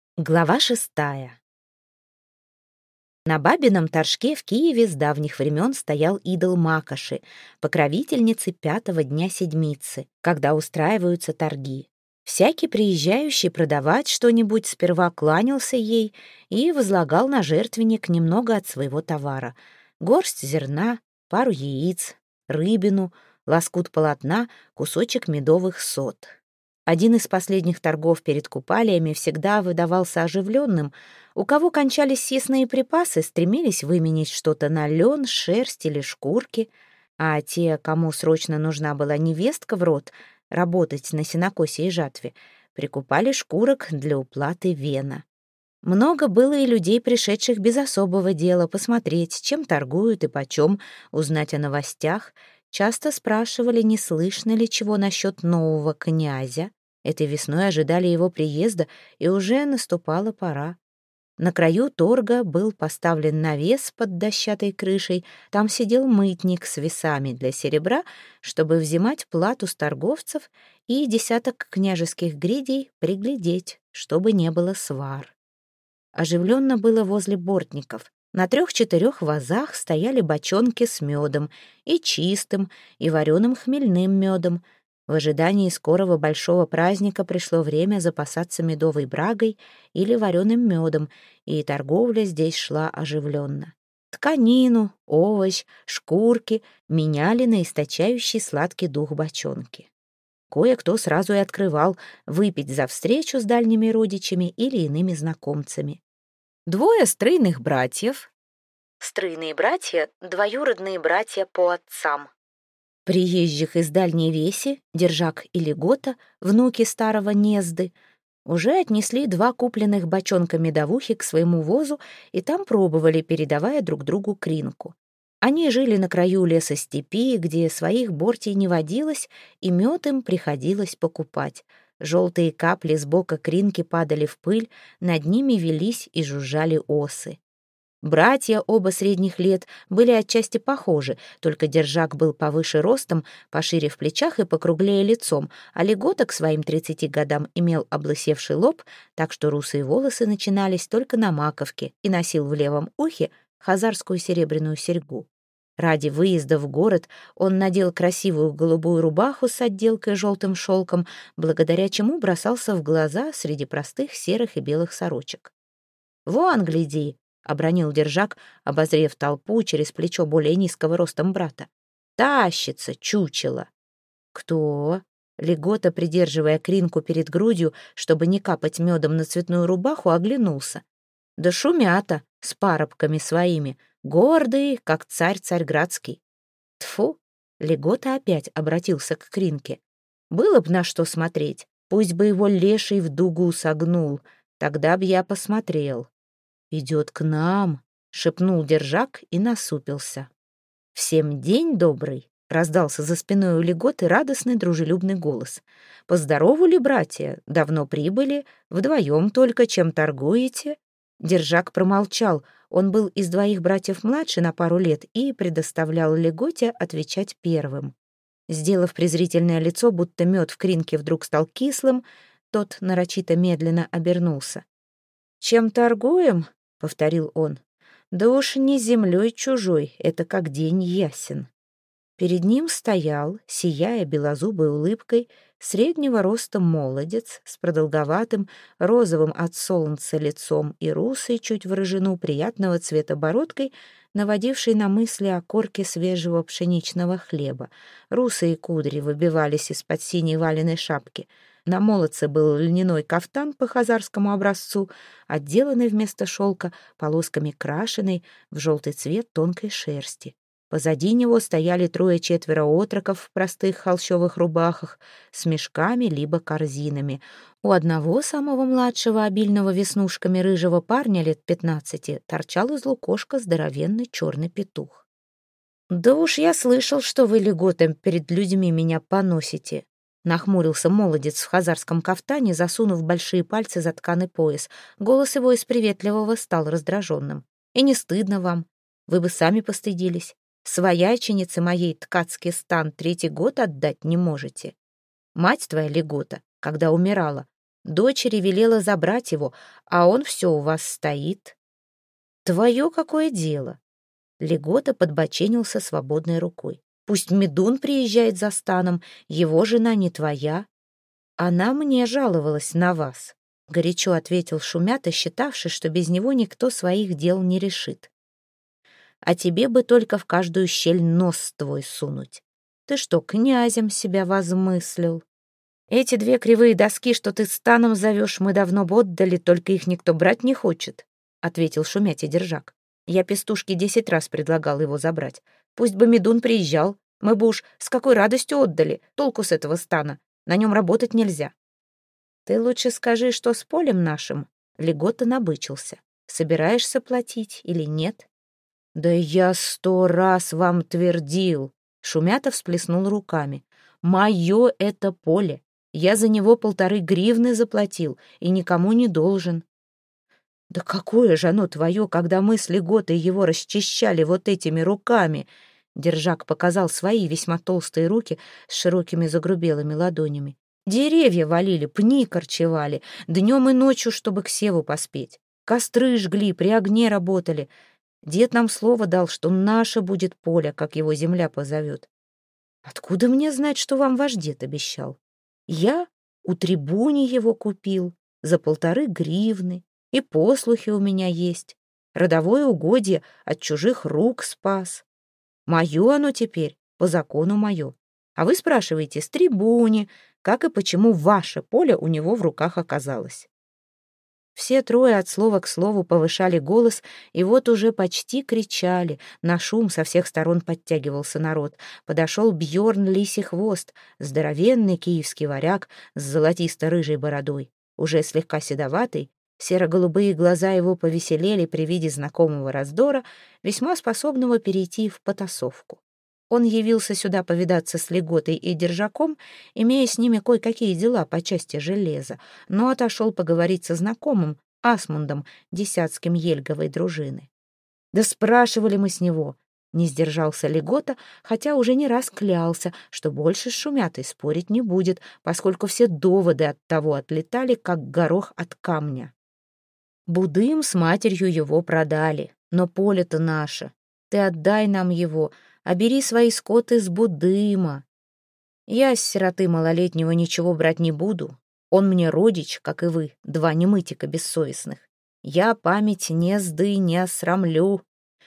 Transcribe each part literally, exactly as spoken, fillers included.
Глава шестая. На Бабином торжке в Киеве с давних времен стоял идол Макоши, покровительницы пятого дня седмицы, когда устраиваются торги. Всякий приезжающий продавать что-нибудь сперва кланялся ей и возлагал на жертвенник немного от своего товара: горсть зерна, пару яиц, рыбину, лоскут полотна, кусочек медовых сот. Один из последних торгов перед купалиями всегда выдавался оживленным. У кого кончались съестные припасы, стремились выменить что-то на лен, шерсть или шкурки, а те, кому срочно нужна была невестка в рот, работать на сенокосе и жатве, прикупали шкурок для уплаты вена. Много было и людей, пришедших без особого дела посмотреть, чем торгуют и почем, узнать о новостях. Часто спрашивали, не слышно ли чего насчет нового князя. Этой весной ожидали его приезда, и уже наступала пора. На краю торга был поставлен навес под дощатой крышей, там сидел мытник с весами для серебра, чтобы взимать плату с торговцев и десяток княжеских гридей приглядеть, чтобы не было свар. Оживленно было возле бортников. На трех-четырех вазах стояли бочонки с медом, и чистым, и вареным хмельным медом. В ожидании скорого большого праздника пришло время запасаться медовой брагой или вареным медом, и торговля здесь шла оживленно. Тканину, овощ, шкурки меняли на источающий сладкий дух бочонки. Кое-кто сразу и открывал выпить за встречу с дальними родичами или иными знакомцами. Двое стройных братьев. Стройные братья — двоюродные братья по отцам. Приезжих из дальней веси, Держак и Легота, внуки старого Незды, уже отнесли два купленных бочонка медовухи к своему возу и там пробовали, передавая друг другу кринку. Они жили на краю леса-степи, где своих бортий не водилось, и мед им приходилось покупать. Желтые капли с бока кринки падали в пыль, над ними велись и жужжали осы. Братья, оба средних лет, были отчасти похожи, только Держак был повыше ростом, пошире в плечах и покруглее лицом, а Легота к своим тридцати годам имел облысевший лоб, так что русые волосы начинались только на маковке, и носил в левом ухе хазарскую серебряную серьгу. Ради выезда в город он надел красивую голубую рубаху с отделкой желтым шелком, благодаря чему бросался в глаза среди простых серых и белых сорочек. «Вон, гляди!» — обронил Держак, обозрев толпу через плечо более низкого ростом брата. «Тащится, чучело!» «Кто?» Легота, придерживая кринку перед грудью, чтобы не капать медом на цветную рубаху, оглянулся. «Да шумята с парабками своими, гордые, как царь царьградский». Тфу! Легота опять обратился к кринке. «Было б на что смотреть, пусть бы его леший в дугу согнул, тогда б я посмотрел». «Идет к нам», — шепнул Держак и насупился. «Всем день добрый», — раздался за спиной у Леготы радостный дружелюбный голос. «Поздоровали, братья? Давно прибыли? Вдвоем только чем торгуете?» Держак промолчал. Он был из двоих братьев младше на пару лет и предоставлял Леготе отвечать первым. Сделав презрительное лицо, будто мед в кринке вдруг стал кислым, тот нарочито медленно обернулся. «Чем торгуем?» — повторил он. «Да уж не землей чужой, это как день ясен». Перед ним стоял, сияя белозубой улыбкой, среднего роста молодец с продолговатым, розовым от солнца лицом и русой, чуть в рыжину, приятного цвета бородкой, наводивший на мысли о корке свежего пшеничного хлеба. Русые кудри выбивались из-под синей валеной шапки. На молодце был льняной кафтан по хазарскому образцу, отделанный вместо шелка полосками крашеной в желтый цвет тонкой шерсти. Позади него стояли трое-четверо отроков в простых холщовых рубахах с мешками либо корзинами. У одного, самого младшего, обильного веснушками рыжего парня лет пятнадцати, торчал из лукошка здоровенный черный петух. «Да уж я слышал, что вы леготом перед людьми меня поносите», — нахмурился молодец в хазарском кафтане, засунув большие пальцы за тканый пояс. Голос его из приветливого стал раздраженным. «И не стыдно вам? Вы бы сами постыдились. Свояченице моей ткацкий стан третий год отдать не можете. Мать твоя, Легота, когда умирала, Дочери велела забрать его, а он все у вас стоит. Твое какое дело? Легота подбоченился свободной рукой. Пусть Медун приезжает за станом, его жена не твоя. Она мне жаловалась на вас, горячо ответил Шумята, считавший, что без него никто своих дел не решит. А тебе бы только в каждую щель нос твой сунуть. Ты что, князем себя возмыслил? Эти две кривые доски, что ты станом зовешь, мы давно бы отдали, только их никто брать не хочет, ответил Шумяте Держак. Я пестушке десять раз предлагал его забрать. Пусть бы Медун приезжал, мы бы уж с какой радостью отдали, толку с этого стана, на нем работать нельзя. Ты лучше скажи, что с полем нашим? Легота набычился. Собираешься платить или нет? Да я сто раз вам твердил. Шумята всплеснул руками. Мое это поле. Я за него полторы гривны заплатил и никому не должен. Да какое же оно твое, когда мы с Леготой его расчищали вот этими руками? Держак показал свои весьма толстые руки с широкими загрубелыми ладонями. Деревья валили, пни корчевали, днем и ночью, чтобы к севу поспеть. Костры жгли, при огне работали. Дед нам слово дал, что наше будет поле, как его земля позовет. Откуда мне знать, что вам ваш дед обещал? Я у трибуни его купил за полторы гривны, и послухи у меня есть. Родовое угодье от чужих рук спас. Мое оно теперь, по закону мое. А вы спрашиваете с трибуни, как и почему ваше поле у него в руках оказалось. Все трое от слова к слову повышали голос, и вот уже почти кричали. На шум со всех сторон подтягивался народ. Подошел Бьорн Лисий Хвост, здоровенный киевский варяг с золотисто-рыжей бородой, уже слегка седоватый. Серо-голубые глаза его повеселели при виде знакомого раздора, весьма способного перейти в потасовку. Он явился сюда повидаться с Леготой и Держаком, имея с ними кое-какие дела по части железа, но отошел поговорить со знакомым, Асмундом, десятским Ельговой дружины. Да спрашивали мы с него, не сдержался Легота, хотя уже не раз клялся, что больше с Шумятой спорить не будет, поскольку все доводы от того отлетали, как горох от камня. Будым с матерью его продали, но поле-то наше. Ты отдай нам его, а бери свои скоты с Будыма. Я с сироты малолетнего ничего брать не буду. Он мне родич, как и вы, два немытика бессовестных. Я память не сды, не осрамлю.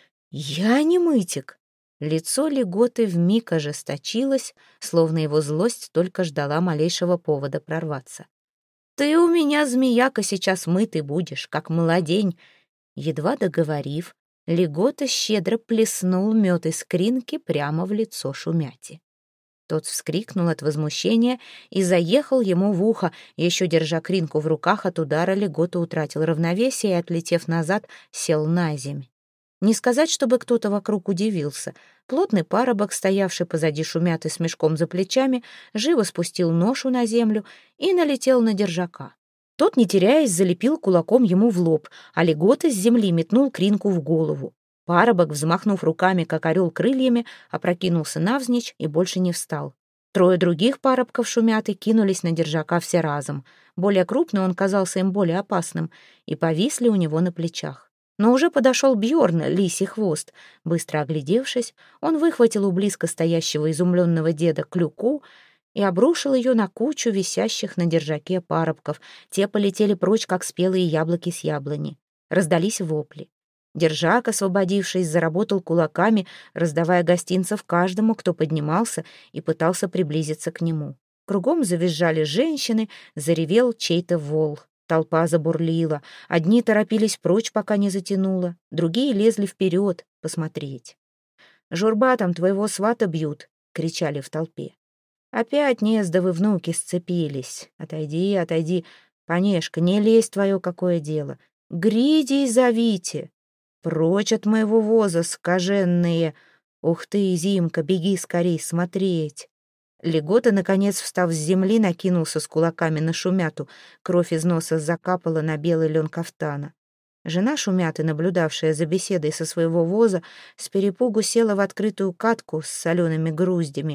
Я немытик. Лицо Леготы вмиг ожесточилось, словно его злость только ждала малейшего повода прорваться. Ты у меня, змеяка, сейчас мытый будешь, как младень. Едва договорив, Легота щедро плеснул мед из кринки прямо в лицо Шумяти. Тот вскрикнул от возмущения и заехал ему в ухо. Еще держа кринку в руках, от удара Легота утратил равновесие и, отлетев назад, сел на земь. Не сказать, чтобы кто-то вокруг удивился. Плотный парубок, стоявший позади Шумяты с мешком за плечами, живо спустил ношу на землю и налетел на Держака. Тот, не теряясь, залепил кулаком ему в лоб, а Легота с земли метнул кринку в голову. Парубок, взмахнув руками, как орел крыльями, опрокинулся навзничь и больше не встал. Трое других парубков Шумяты кинулись на Держака все разом. Более крупный он казался им более опасным, и повисли у него на плечах. Но уже подошел Бьорн, Лисий Хвост. Быстро оглядевшись, он выхватил у близко стоящего изумленного деда клюку и обрушил ее на кучу висящих на держаке парубков. Те полетели прочь, как спелые яблоки с яблони. Раздались вопли. Держак, освободившись, заработал кулаками, раздавая гостинцев каждому, кто поднимался и пытался приблизиться к нему. Кругом завизжали женщины, заревел чей-то вол. Толпа забурлила. Одни торопились прочь, пока не затянуло, другие лезли вперед посмотреть. «Журба, там твоего свата бьют!» — кричали в толпе. «Опять нездовы внуки сцепились. Отойди, отойди. Понешка, не лезь, твое какое дело. Гридей зовите. Прочь от моего воза, скаженные. Ух ты, Зимка, беги скорей смотреть!» Легота, наконец, встав с земли, накинулся с кулаками на Шумяту. Кровь из носа закапала на белый лен кафтана. Жена Шумяты, наблюдавшая за беседой со своего воза, с перепугу села в открытую катку с солеными груздями.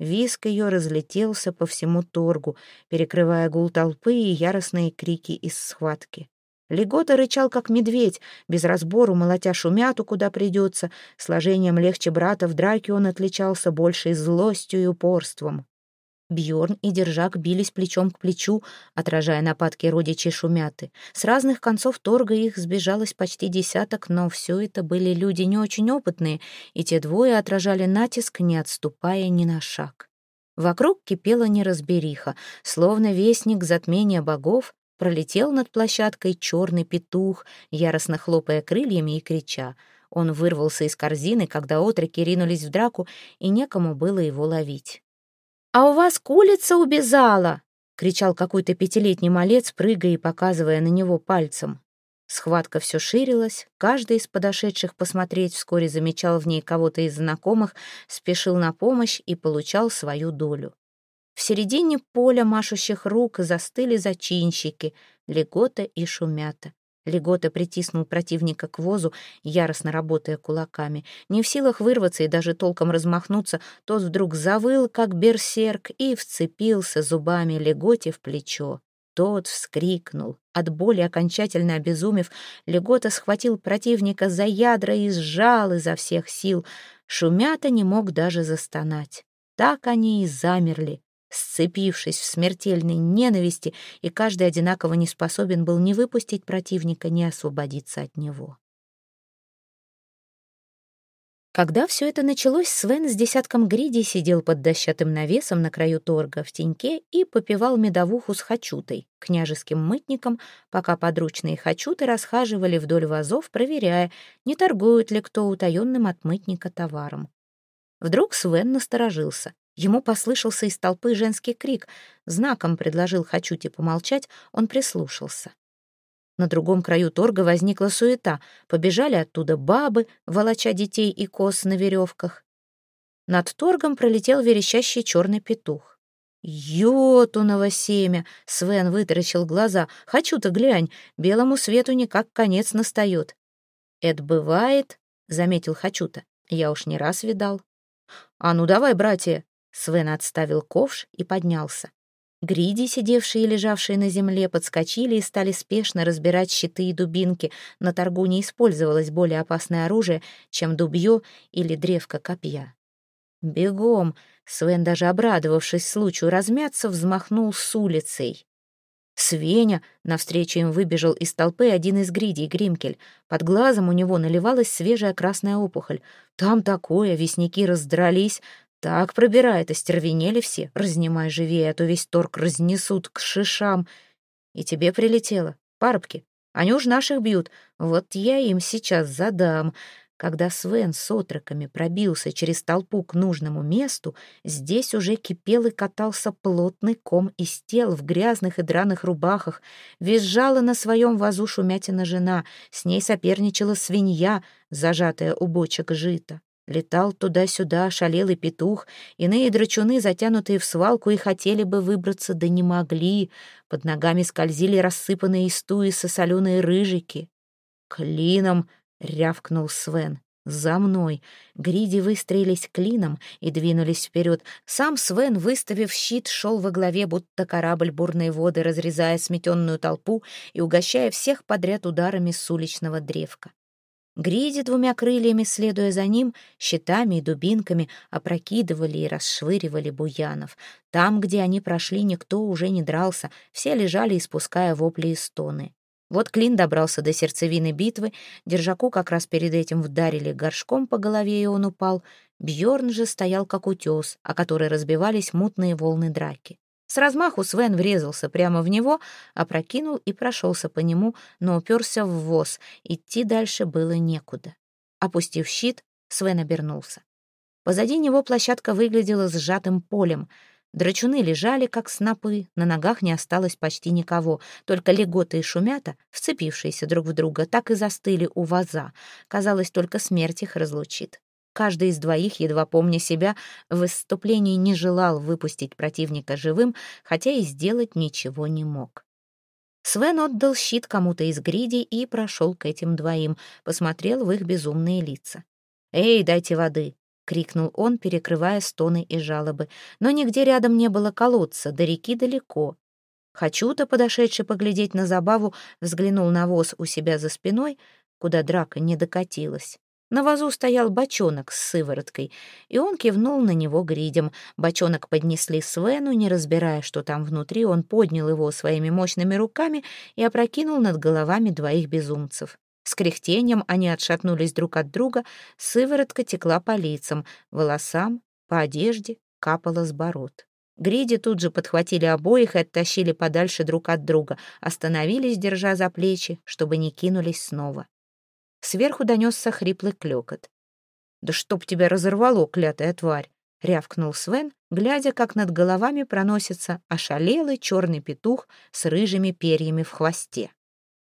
Визг ее разлетелся по всему торгу, перекрывая гул толпы и яростные крики из схватки. Легота рычал, как медведь, без разбору молотя Шумяту, куда придется. Сложением легче брата в драке он отличался большей злостью и упорством. Бьорн и Держак бились плечом к плечу, отражая нападки родичей Шумяты. С разных концов торга их сбежалось почти десяток, но все это были люди не очень опытные, и те двое отражали натиск, не отступая ни на шаг. Вокруг кипела неразбериха, словно вестник затмения богов пролетел над площадкой черный петух, яростно хлопая крыльями и крича. Он вырвался из корзины, когда отроки ринулись в драку, и некому было его ловить. «А у вас курица убежала!» — кричал какой-то пятилетний малец, прыгая и показывая на него пальцем. Схватка все ширилась, каждый из подошедших посмотреть вскоре замечал в ней кого-то из знакомых, спешил на помощь и получал свою долю. В середине поля машущих рук застыли зачинщики Легота и Шумята. Легота притиснул противника к возу, яростно работая кулаками. Не в силах вырваться и даже толком размахнуться, тот вдруг завыл, как берсерк, и вцепился зубами Леготе в плечо. Тот вскрикнул. От боли, окончательно обезумев, Легота схватил противника за ядра и сжал изо всех сил. Шумята не мог даже застонать. Так они и замерли, сцепившись в смертельной ненависти, и каждый одинаково не способен был ни выпустить противника, ни освободиться от него. Когда все это началось, Свен с десятком гридей сидел под дощатым навесом на краю торга в теньке и попивал медовуху с хачутой, княжеским мытником, пока подручные хачуты расхаживали вдоль вазов, проверяя, не торгуют ли кто утаенным от мытника товаром. Вдруг Свен насторожился. Ему послышался из толпы женский крик. Знаком предложил Хачуте помолчать, он прислушался. На другом краю торга возникла суета. Побежали оттуда бабы, волоча детей и коз на веревках. Над торгом пролетел верещащий черный петух. «Йотуново семя!» — Свен вытаращил глаза. «Хачута, глянь, белому свету никак конец настает». «Это бывает», — заметил Хачута. «Я уж не раз видал». «А ну давай, братья!» Свен отставил ковш и поднялся. Гриди, сидевшие и лежавшие на земле, подскочили и стали спешно разбирать щиты и дубинки. На торгу не использовалось более опасное оружие, чем дубье или древко копья. «Бегом!» — Свен, даже обрадовавшись случаю размяться, взмахнул с улицей. «Свеня!» — навстречу им выбежал из толпы один из гридей, Гримкель. Под глазом у него наливалась свежая красная опухоль. «Там такое, вестники раздрались!» Так пробирает, остервенели все. Разнимай живее, а то весь торг разнесут к шишам. И тебе прилетело. Парубки, они уж наших бьют. Вот я им сейчас задам». Когда Свен с отроками пробился через толпу к нужному месту, здесь уже кипел и катался плотный ком из тел в грязных и драных рубахах. Визжала на своем вазу Шумятина жена. С ней соперничала свинья, зажатая у бочек жита. Летал туда-сюда шалелый петух, иные драчуны, затянутые в свалку, и хотели бы выбраться, да не могли. Под ногами скользили рассыпанные из туи сосоленые рыжики. «Клином!» — рявкнул Свен. «За мной!» Гриди выстроились клином и двинулись вперед. Сам Свен, выставив щит, шел во главе, будто корабль бурной воды, разрезая сметенную толпу и угощая всех подряд ударами с уличного древка. Гриди двумя крыльями, следуя за ним, щитами и дубинками опрокидывали и расшвыривали буянов. Там, где они прошли, никто уже не дрался, все лежали, испуская вопли и стоны. Вот Клин добрался до сердцевины битвы, Держаку как раз перед этим вдарили горшком по голове, и он упал. Бьорн же стоял как утес, о который разбивались мутные волны драки. С размаху Свен врезался прямо в него, опрокинул и прошелся по нему, но уперся в воз. Идти дальше было некуда. Опустив щит, Свен обернулся. Позади него площадка выглядела сжатым полем. Драчуны лежали, как снопы, на ногах не осталось почти никого. Только Легота и Шумята, вцепившиеся друг в друга, так и застыли у ваза. Казалось, только смерть их разлучит. Каждый из двоих, едва помня себя, в выступлении не желал выпустить противника живым, хотя и сделать ничего не мог. Свен отдал щит кому-то из гридей и прошел к этим двоим, посмотрел в их безумные лица. «Эй, дайте воды!» — крикнул он, перекрывая стоны и жалобы. Но нигде рядом не было колодца, до реки далеко. Хачута, подошедший поглядеть на забаву, взглянул на воз у себя за спиной, куда драка не докатилась. На возу стоял бочонок с сывороткой, и он кивнул на него гридем. Бочонок поднесли Свену, не разбирая, что там внутри, он поднял его своими мощными руками и опрокинул над головами двоих безумцев. С кряхтением они отшатнулись друг от друга, сыворотка текла по лицам, волосам, по одежде, капала с бород. Гриди тут же подхватили обоих и оттащили подальше друг от друга, остановились, держа за плечи, чтобы не кинулись снова. Сверху донесся хриплый клёкот. «Да чтоб тебя разорвало, клятая тварь!» — рявкнул Свен, глядя, как над головами проносится ошалелый черный петух с рыжими перьями в хвосте.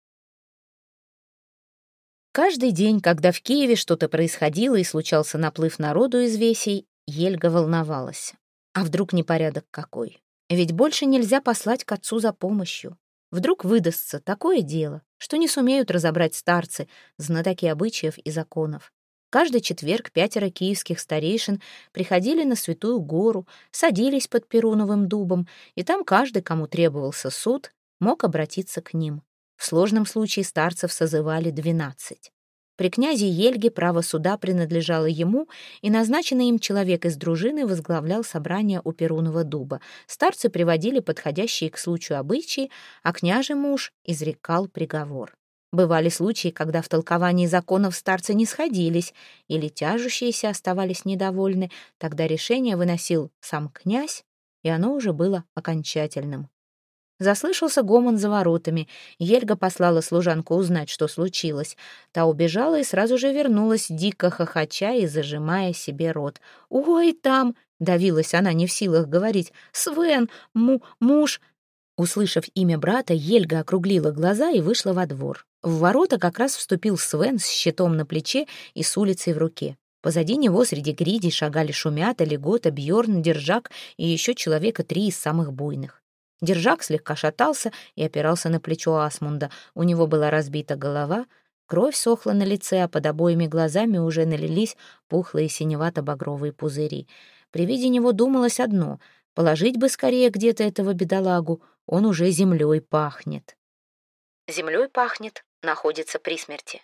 Каждый день, когда в Киеве что-то происходило и случался наплыв народу из весей, Ельга волновалась. А вдруг непорядок какой? Ведь больше нельзя послать к отцу за помощью. Вдруг выдастся такое дело, что не сумеют разобрать старцы, знатоки обычаев и законов. Каждый четверг пятеро киевских старейшин приходили на Святую Гору, садились под Перуновым дубом, и там каждый, кому требовался суд, мог обратиться к ним. В сложном случае старцев созывали двенадцать. При князе Ельге право суда принадлежало ему, и назначенный им человек из дружины возглавлял собрание у Перунова дуба. Старцы приводили подходящие к случаю обычаи, а княжий муж изрекал приговор. Бывали случаи, когда в толковании законов старцы не сходились, или тяжущиеся оставались недовольны, тогда решение выносил сам князь, и оно уже было окончательным. Заслышался гомон за воротами. Ельга послала служанку узнать, что случилось. Та убежала и сразу же вернулась, дико хохоча и зажимая себе рот. «Ой, там!» — давилась она, не в силах говорить. «Свен! Му муж!» Услышав имя брата, Ельга округлила глаза и вышла во двор. В ворота как раз вступил Свен с щитом на плече и с улицей в руке. Позади него среди гридей шагали Шумята, Легота, Бьорн, Держак и еще человека три из самых буйных. Держак слегка шатался и опирался на плечо Асмунда. У него была разбита голова, кровь сохла на лице, а под обоими глазами уже налились пухлые синевато-багровые пузыри. При виде него думалось одно — положить бы скорее где-то этого бедолагу, он уже землей пахнет. Землей пахнет, находится при смерти.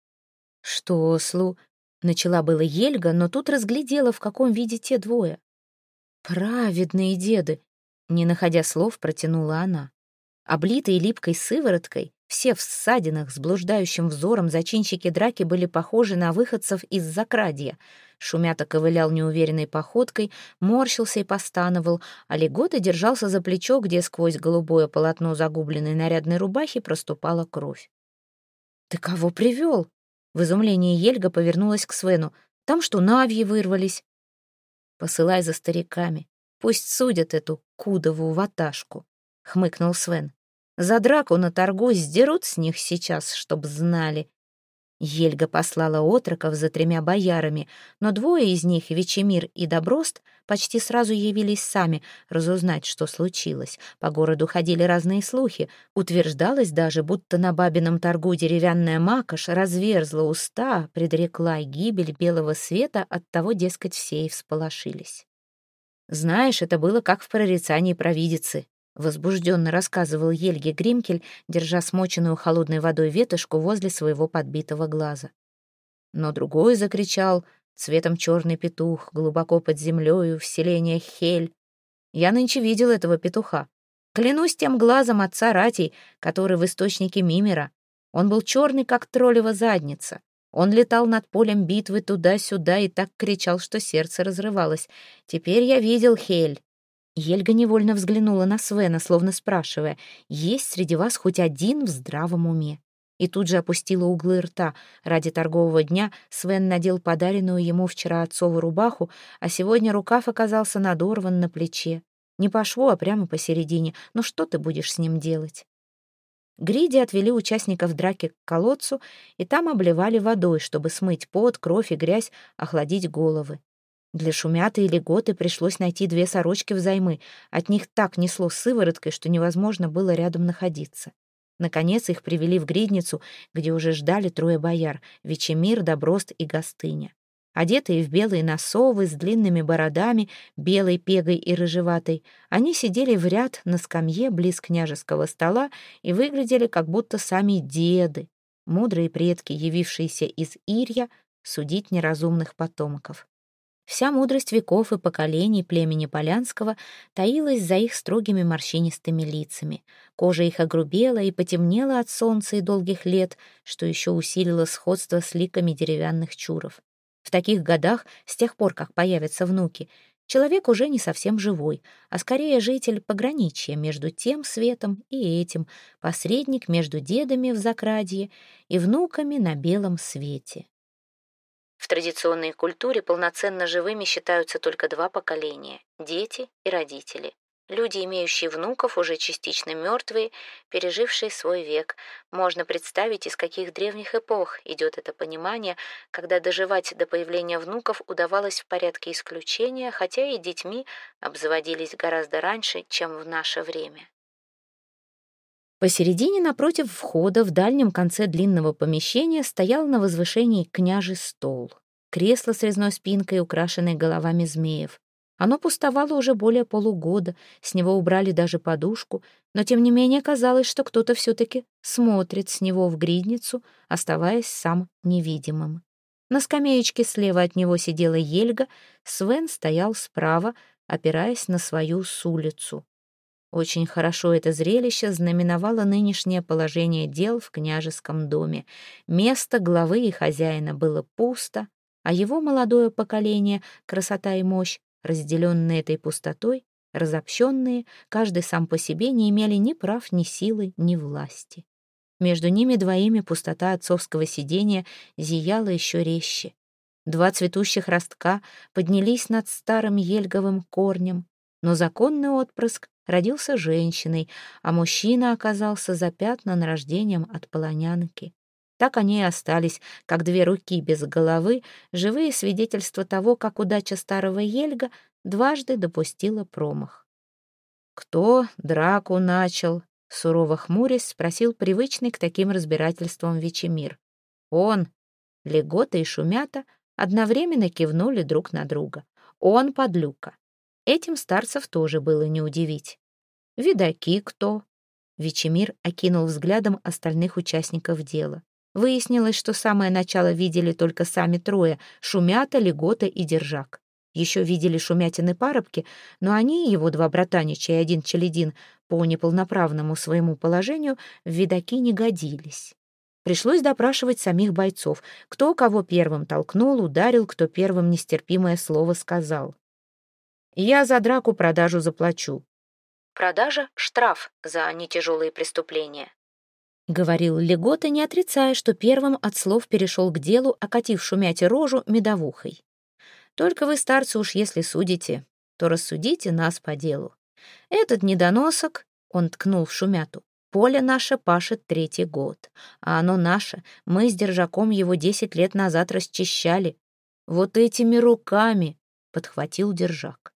«Что, Слу?» — начала было Ельга, но тут разглядела, в каком виде те двое. «Праведные деды!» Не находя слов, протянула она. Облитые липкой сывороткой, все в ссадинах, с блуждающим взором зачинщики драки были похожи на выходцев из Закрадья. Шумята ковылял неуверенной походкой, морщился и постановал, а Легота держался за плечо, где сквозь голубое полотно загубленной нарядной рубахи проступала кровь. «Ты кого привел?» В изумлении Ельга повернулась к Свену. «Там что, навьи вырвались?» «Посылай за стариками. Пусть судят эту кудову ваташку», — хмыкнул Свен. «За драку на торгу сдерут с них сейчас, чтоб знали». Ельга послала отроков за тремя боярами, но двое из них, Вечемир и Доброст, почти сразу явились сами разузнать, что случилось. По городу ходили разные слухи. Утверждалось даже, будто на бабином торгу деревянная макаш разверзла уста, предрекла гибель белого света, оттого, дескать, все и всполошились. «Знаешь, это было как в прорицании провидицы», — возбужденно рассказывал Ельге Гримкель, держа смоченную холодной водой ветошку возле своего подбитого глаза. Но другой закричал, цветом черный петух, глубоко под землею, в селение Хель. Я нынче видел этого петуха. Клянусь тем глазом отца Ратей, который в источнике Мимера. Он был черный, как троллева задница. Он летал над полем битвы туда-сюда и так кричал, что сердце разрывалось. Теперь я видел Хель. Ельга невольно взглянула на Свена, словно спрашивая, есть среди вас хоть один в здравом уме? И тут же опустила углы рта. Ради торгового дня Свен надел подаренную ему вчера отцову рубаху, а сегодня рукав оказался надорван на плече. Не по шву, а прямо посередине. Ну что ты будешь с ним делать? Гриди отвели участников драки к колодцу, и там обливали водой, чтобы смыть пот, кровь и грязь, охладить головы. Для Шумяты и Леготы пришлось найти две сорочки взаймы. От них так несло сывороткой, что невозможно было рядом находиться. Наконец их привели в гридницу, где уже ждали трое бояр — Вечемир, Доброст и Гостыня. Одетые в белые носовы с длинными бородами, белой пегой и рыжеватой, они сидели в ряд на скамье близ княжеского стола и выглядели как будто сами деды, мудрые предки, явившиеся из Ирья судить неразумных потомков. Вся мудрость веков и поколений племени Полянского таилась за их строгими морщинистыми лицами. Кожа их огрубела и потемнела от солнца и долгих лет, что еще усилило сходство с ликами деревянных чуров. В таких годах, с тех пор, как появятся внуки, человек уже не совсем живой, а скорее житель пограничья между тем светом и этим, посредник между дедами в закрадье и внуками на белом свете. В традиционной культуре полноценно живыми считаются только два поколения — дети и родители. Люди, имеющие внуков, уже частично мертвые, пережившие свой век. Можно представить, из каких древних эпох идет это понимание, когда доживать до появления внуков удавалось в порядке исключения, хотя и детьми обзаводились гораздо раньше, чем в наше время. Посередине, напротив входа, в дальнем конце длинного помещения, стоял на возвышении княжий стол. Кресло с резной спинкой, украшенное головами змеев. Оно пустовало уже более полугода, с него убрали даже подушку, но тем не менее казалось, что кто-то все-таки смотрит с него в гридницу, оставаясь сам невидимым. На скамеечке слева от него сидела Ельга, Свен стоял справа, опираясь на свою сулицу. Очень хорошо это зрелище знаменовало нынешнее положение дел в княжеском доме. Место главы и хозяина было пусто, а его молодое поколение, красота и мощь, разделенные этой пустотой, разобщенные, каждый сам по себе, не имели ни прав, ни силы, ни власти. Между ними двоими пустота отцовского сидения зияла еще резче. Два цветущих ростка поднялись над старым ельговым корнем, но законный отпрыск родился женщиной, а мужчина оказался запятнан рождением от полонянки. Так они и остались, как две руки без головы, живые свидетельства того, как удача старого Ельга дважды допустила промах. «Кто драку начал?» — сурово хмурясь спросил привычный к таким разбирательствам Вечемир. «Он!» — Легота и Шумята одновременно кивнули друг на друга. «Он подлюка!» Этим старцев тоже было не удивить. «Видаки кто?» Вечемир окинул взглядом остальных участников дела. Выяснилось, что самое начало видели только сами трое — Шумята, Легота и Держак. Еще видели Шумятины парубки, но они, его два братанича и один челядин, по неполноправному своему положению, в видаки не годились. Пришлось допрашивать самих бойцов, кто кого первым толкнул, ударил, кто первым нестерпимое слово сказал. «Я за драку продажу заплачу». Продажа — штраф за нетяжелые преступления. Говорил Легота, не отрицая, что первым от слов перешел к делу, окатив Шумяте рожу медовухой. «Только вы, старцы, уж если судите, то рассудите нас по делу. Этот недоносок, — он ткнул в Шумяту, — поле наше пашет третий год, а оно наше, мы с Держаком его десять лет назад расчищали. Вот этими руками, — подхватил Держак.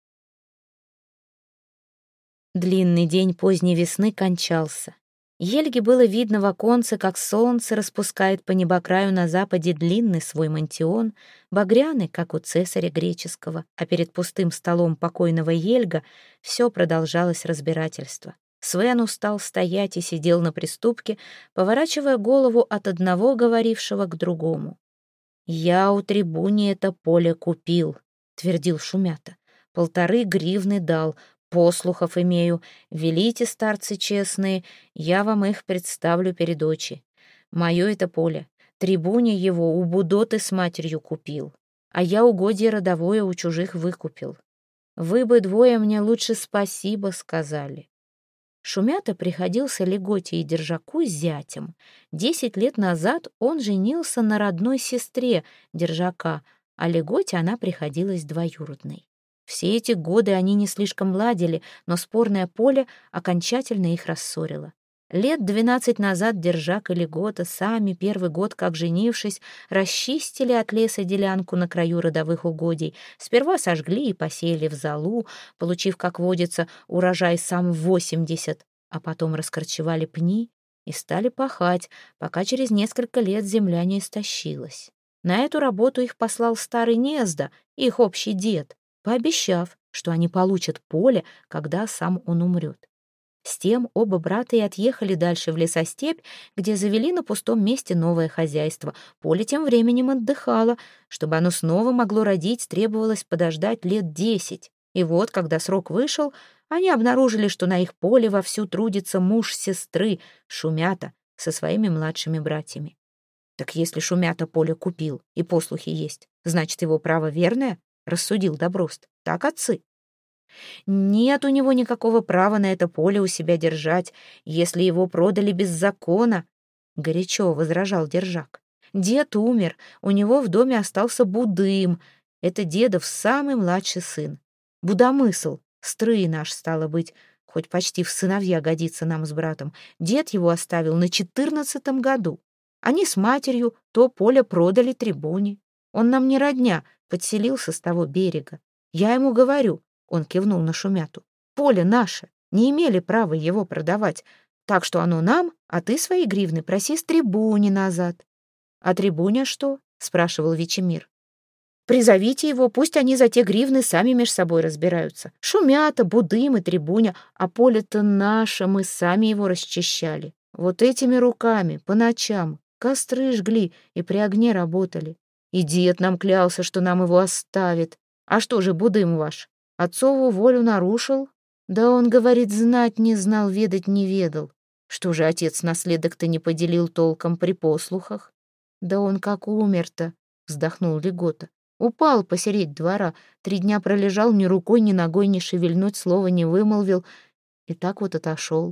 Длинный день поздней весны кончался. Ельге было видно в оконце, как солнце распускает по небокраю на западе длинный свой мантион, багряный, как у цесаря греческого, а перед пустым столом покойного Ельга все продолжалось разбирательство. Свен устал стоять и сидел на приступке, поворачивая голову от одного говорившего к другому. «Я у трибуни это поле купил», — твердил Шумята. «Полторы гривны дал, послухов имею. Велите, старцы честные, я вам их представлю перед очи. Мое это поле. Трибуне его у Будоты с матерью купил, а я угодье родовое у чужих выкупил. Вы бы двое мне лучше спасибо сказали». Шумята приходился Леготе и Держаку зятем. Десять лет назад он женился на родной сестре Держака, а Леготе она приходилась двоюродной. Все эти годы они не слишком ладили, но спорное поле окончательно их рассорило. Лет двенадцать назад Держак и Легота сами, первый год как женившись, расчистили от леса делянку на краю родовых угодий. Сперва сожгли и посеяли в золу, получив, как водится, урожай сам в восемьдесят, а потом раскорчевали пни и стали пахать, пока через несколько лет земля не истощилась. На эту работу их послал старый Незда, их общий дед, пообещав, что они получат поле, когда сам он умрет. С тем оба брата и отъехали дальше в лесостепь, где завели на пустом месте новое хозяйство. Поле тем временем отдыхало. Чтобы оно снова могло родить, требовалось подождать лет десять. И вот, когда срок вышел, они обнаружили, что на их поле вовсю трудится муж сестры, Шумята, со своими младшими братьями. «Так если Шумята поле купил и послухи есть, значит, его право верное?» — рассудил Доброст. «Так, отцы?» «Нет у него никакого права на это поле у себя держать, если его продали без закона», — горячо возражал Держак. «Дед умер, у него в доме остался Будым, это дедов самый младший сын. Будомысл, стрый наш, стало быть, хоть почти в сыновья годится нам с братом. Дед его оставил на четырнадцатом году. Они с матерью то поле продали трибуне. Он нам не родня, подселился с того берега. Я ему говорю, — он кивнул на Шумяту, — поле наше, не имели права его продавать, так что оно нам, а ты свои гривны проси с трибуни назад». «А трибуня что?» — спрашивал Вечемир. «Призовите его, пусть они за те гривны сами меж собой разбираются. Шумята, Будым и трибуня, а поле-то наше, мы сами его расчищали. Вот этими руками, по ночам, костры жгли и при огне работали. И дед нам клялся, что нам его оставит. А что же Будым ваш? Отцову волю нарушил? Да он, говорит, знать не знал, ведать не ведал. Что же отец наследок-то не поделил толком при послухах? Да он как умер-то, вздохнул Легота. Упал посередь двора, три дня пролежал, ни рукой, ни ногой не шевельнуть, слова не вымолвил, и так вот отошел.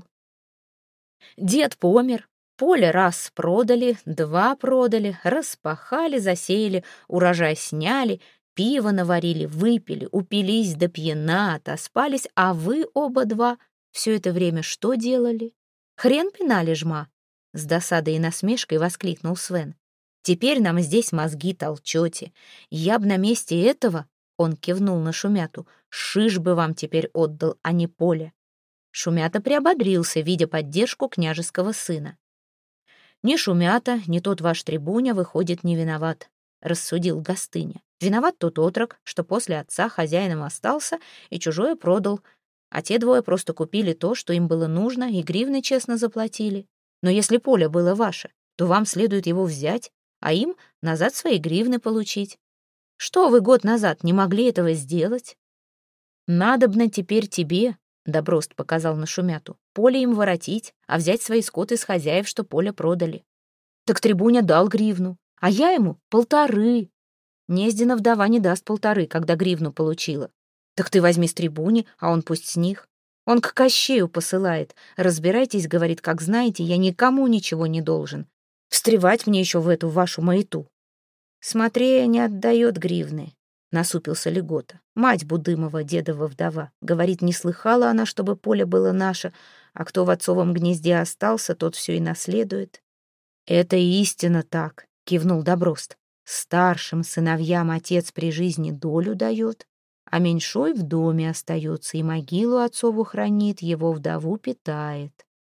Дед помер, поле раз продали, два продали, распахали, засеяли, урожай сняли, пиво наварили, выпили, упились до пьяна, отоспались, а вы оба два все это время что делали? Хрен пинали, жма? С досадой и насмешкой воскликнул Свен. Теперь нам здесь мозги толчете. Я б на месте этого, он кивнул на Шумяту, шиш бы вам теперь отдал, а не поле. Шумята приободрился, видя поддержку княжеского сына. Ни Шумята, ни тот ваш трибуня, выходит, не виноват, рассудил Гостыня. Виноват тот отрок, что после отца хозяином остался и чужое продал, а те двое просто купили то, что им было нужно, и гривны честно заплатили. Но если поле было ваше, то вам следует его взять, а им назад свои гривны получить. Что вы год назад не могли этого сделать? Надобно теперь тебе, — Доброст показал на Шумяту, — поле им воротить, а взять свои скоты с хозяев, что поле продали. Так трибуня дал гривну, а я ему полторы. Нездина вдова не даст полторы, когда гривну получила. Так ты возьми с трибуни, а он пусть с них. Он к Кощею посылает. Разбирайтесь, говорит, как знаете, я никому ничего не должен. Встревать мне еще в эту вашу маяту. Смотри, не отдает гривны, насупился Легота. Мать Будымова, дедова вдова. Говорит, не слыхала она, чтобы поле было наше, а кто в отцовом гнезде остался, тот все и наследует. Это истинно так, кивнул Доброст. Старшим сыновьям отец при жизни долю дает, а меньшой в доме остается и могилу отцову хранит, его вдову питает.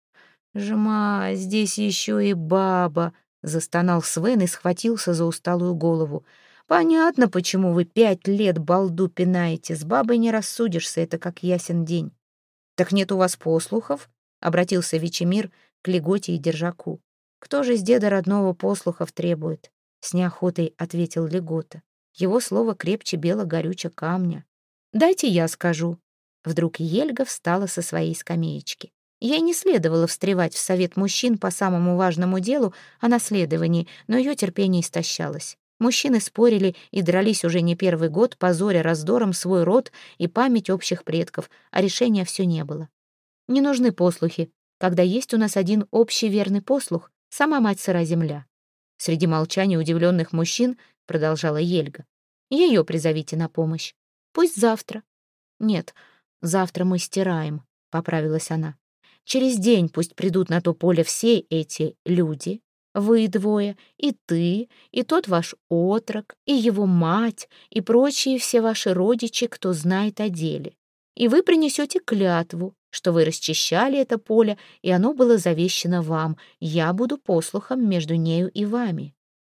«Жма, здесь еще и баба!» — застонал Свен и схватился за усталую голову. «Понятно, почему вы пять лет балду пинаете. С бабой не рассудишься, это как ясен день». «Так нет у вас послухов?» — обратился Вечемир к Леготе и Держаку. «Кто же с деда родного послухов требует?» — с неохотой ответил Легота. Его слово крепче бела-горюча камня. «Дайте я скажу». Вдруг Ельга встала со своей скамеечки. Ей не следовало встревать в совет мужчин по самому важному делу о наследовании, но ее терпение истощалось. Мужчины спорили и дрались уже не первый год, позоря раздором свой род и память общих предков, а решения все не было. Не нужны послухи, когда есть у нас один общий верный послух — сама мать сыра земля. Среди молчания удивленных мужчин продолжала Ельга. Ее призовите на помощь. Пусть завтра. Нет, завтра мы стираем, поправилась она. Через день пусть придут на то поле все эти люди, вы двое, и ты, и тот ваш отрок, и его мать, и прочие все ваши родичи, кто знает о деле. И вы принесете клятву, что вы расчищали это поле, и оно было завещено вам. Я буду послухом между нею и вами.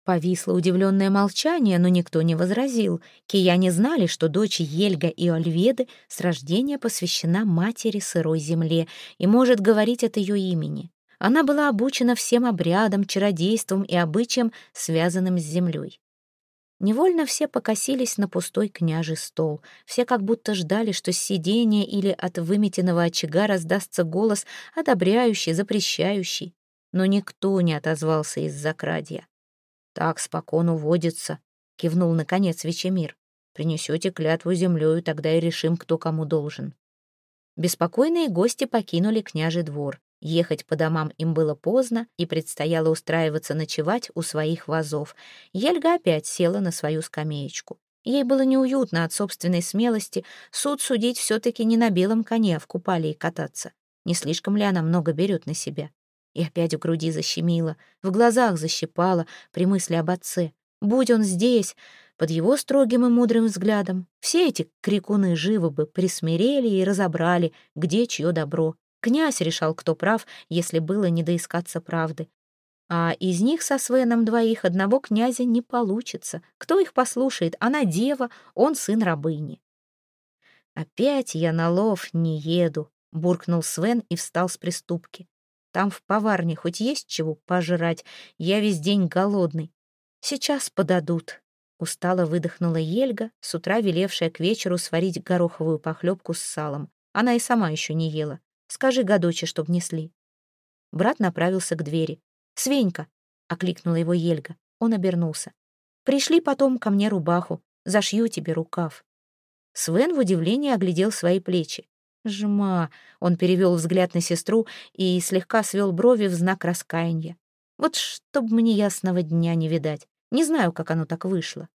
Повисло удивленное молчание, но никто не возразил. Кияне знали, что дочь Ельга и Ольведы с рождения посвящена матери сырой земле и может говорить от ее имени. Она была обучена всем обрядам, чародействам и обычаям, связанным с землей. Невольно все покосились на пустой княжий стол. Все как будто ждали, что с сидения или от выметенного очага раздастся голос, одобряющий, запрещающий. Но никто не отозвался из-за крадья. «Так спокон уводится», — кивнул наконец Вечемир. «Принесете клятву землею, тогда и решим, кто кому должен». Беспокойные гости покинули княжий двор. Ехать по домам им было поздно, и предстояло устраиваться ночевать у своих вазов. Ельга опять села на свою скамеечку. Ей было неуютно от собственной смелости. Суд судить все-таки не на белом коне, а в купалии кататься. Не слишком ли она много берет на себя? И опять в груди защемило, в глазах защипало при мысли об отце. Будь он здесь, под его строгим и мудрым взглядом, все эти крикуны живо бы присмирели и разобрали, где чье добро. Князь решал, кто прав, если было не доискаться правды. А из них со Свеном двоих одного князя не получится. Кто их послушает? Она дева, он сын рабыни. «Опять я на лов не еду», — буркнул Свен и встал с приступки. «Там в поварне хоть есть чего пожрать? Я весь день голодный. Сейчас подадут». Устало выдохнула Ельга, с утра велевшая к вечеру сварить гороховую похлебку с салом. Она и сама еще не ела. Скажи Гадоче, чтоб несли. Брат направился к двери. «Свенька!» — окликнула его Ельга. Он обернулся. «Пришли потом ко мне рубаху. Зашью тебе рукав». Свен в удивлении оглядел свои плечи. «Жма!» — он перевел взгляд на сестру и слегка свел брови в знак раскаяния. «Вот чтоб мне ясного дня не видать. Не знаю, как оно так вышло».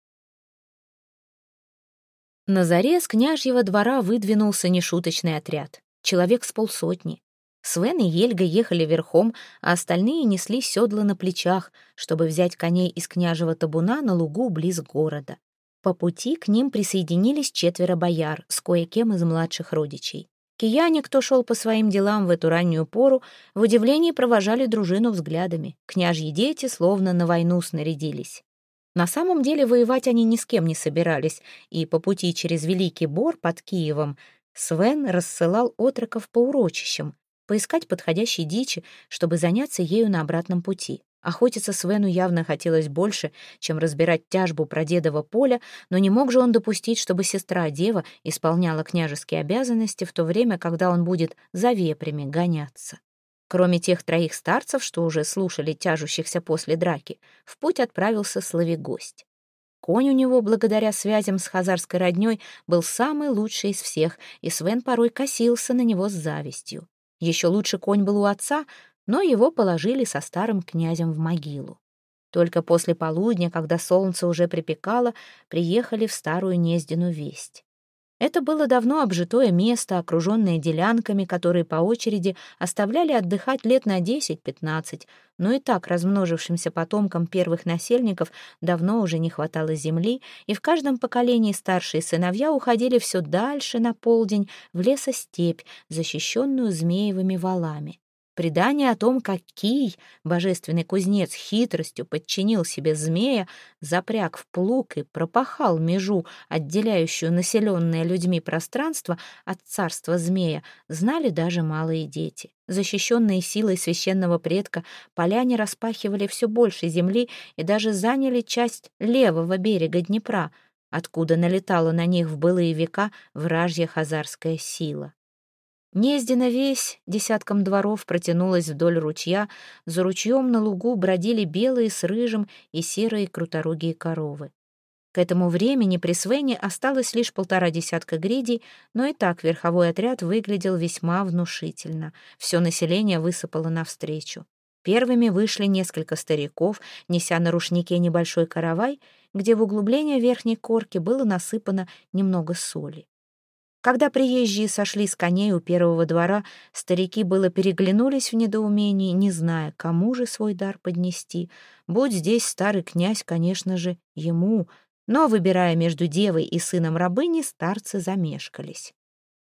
На заре с княжьего двора выдвинулся нешуточный отряд. Человек с полсотни. Свен и Ельга ехали верхом, а остальные несли седла на плечах, чтобы взять коней из княжего табуна на лугу близ города. По пути к ним присоединились четверо бояр с кое-кем из младших родичей. Кияне, кто шел по своим делам в эту раннюю пору, в удивлении провожали дружину взглядами. Княжьи дети словно на войну снарядились. На самом деле воевать они ни с кем не собирались, и по пути через Великий Бор под Киевом Свен рассылал отроков по урочищам, поискать подходящей дичи, чтобы заняться ею на обратном пути. Охотиться Свену явно хотелось больше, чем разбирать тяжбу прадедова поля, но не мог же он допустить, чтобы сестра-дева исполняла княжеские обязанности в то время, когда он будет за вепрями гоняться. Кроме тех троих старцев, что уже слушали тяжущихся после драки, в путь отправился Славигость. Конь у него, благодаря связям с хазарской роднёй, был самый лучший из всех, и Свен порой косился на него с завистью. Еще лучше конь был у отца, но его положили со старым князем в могилу. Только после полудня, когда солнце уже припекало, приехали в старую Нездину весть. Это было давно обжитое место, окруженное делянками, которые по очереди оставляли отдыхать лет на десять-пятнадцать, но и так размножившимся потомкам первых насельников давно уже не хватало земли, и в каждом поколении старшие сыновья уходили все дальше на полдень в лесостепь, защищенную змеевыми валами. Предание о том, как Кий, божественный кузнец, хитростью подчинил себе змея, запряг в плуг и пропахал межу, отделяющую населенное людьми пространство от царства змея, знали даже малые дети. Защищенные силой священного предка, поляне распахивали все больше земли и даже заняли часть левого берега Днепра, откуда налетала на них в былые века вражья хазарская сила. Нездина весь десятком дворов протянулась вдоль ручья, за ручьем на лугу бродили белые с рыжим и серые круторогие коровы. К этому времени при Свене осталось лишь полтора десятка гридей, но и так верховой отряд выглядел весьма внушительно. Все население высыпало навстречу. Первыми вышли несколько стариков, неся на рушнике небольшой каравай, где в углубление верхней корки было насыпано немного соли. Когда приезжие сошли с коней у первого двора, старики было переглянулись в недоумении, не зная, кому же свой дар поднести. Будь здесь старый князь, конечно же, ему, но, выбирая между девой и сыном рабыни, старцы замешкались.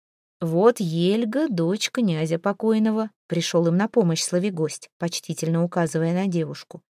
Вот Ельга, дочь князя покойного, пришел им на помощь Славигость, почтительно указывая на девушку.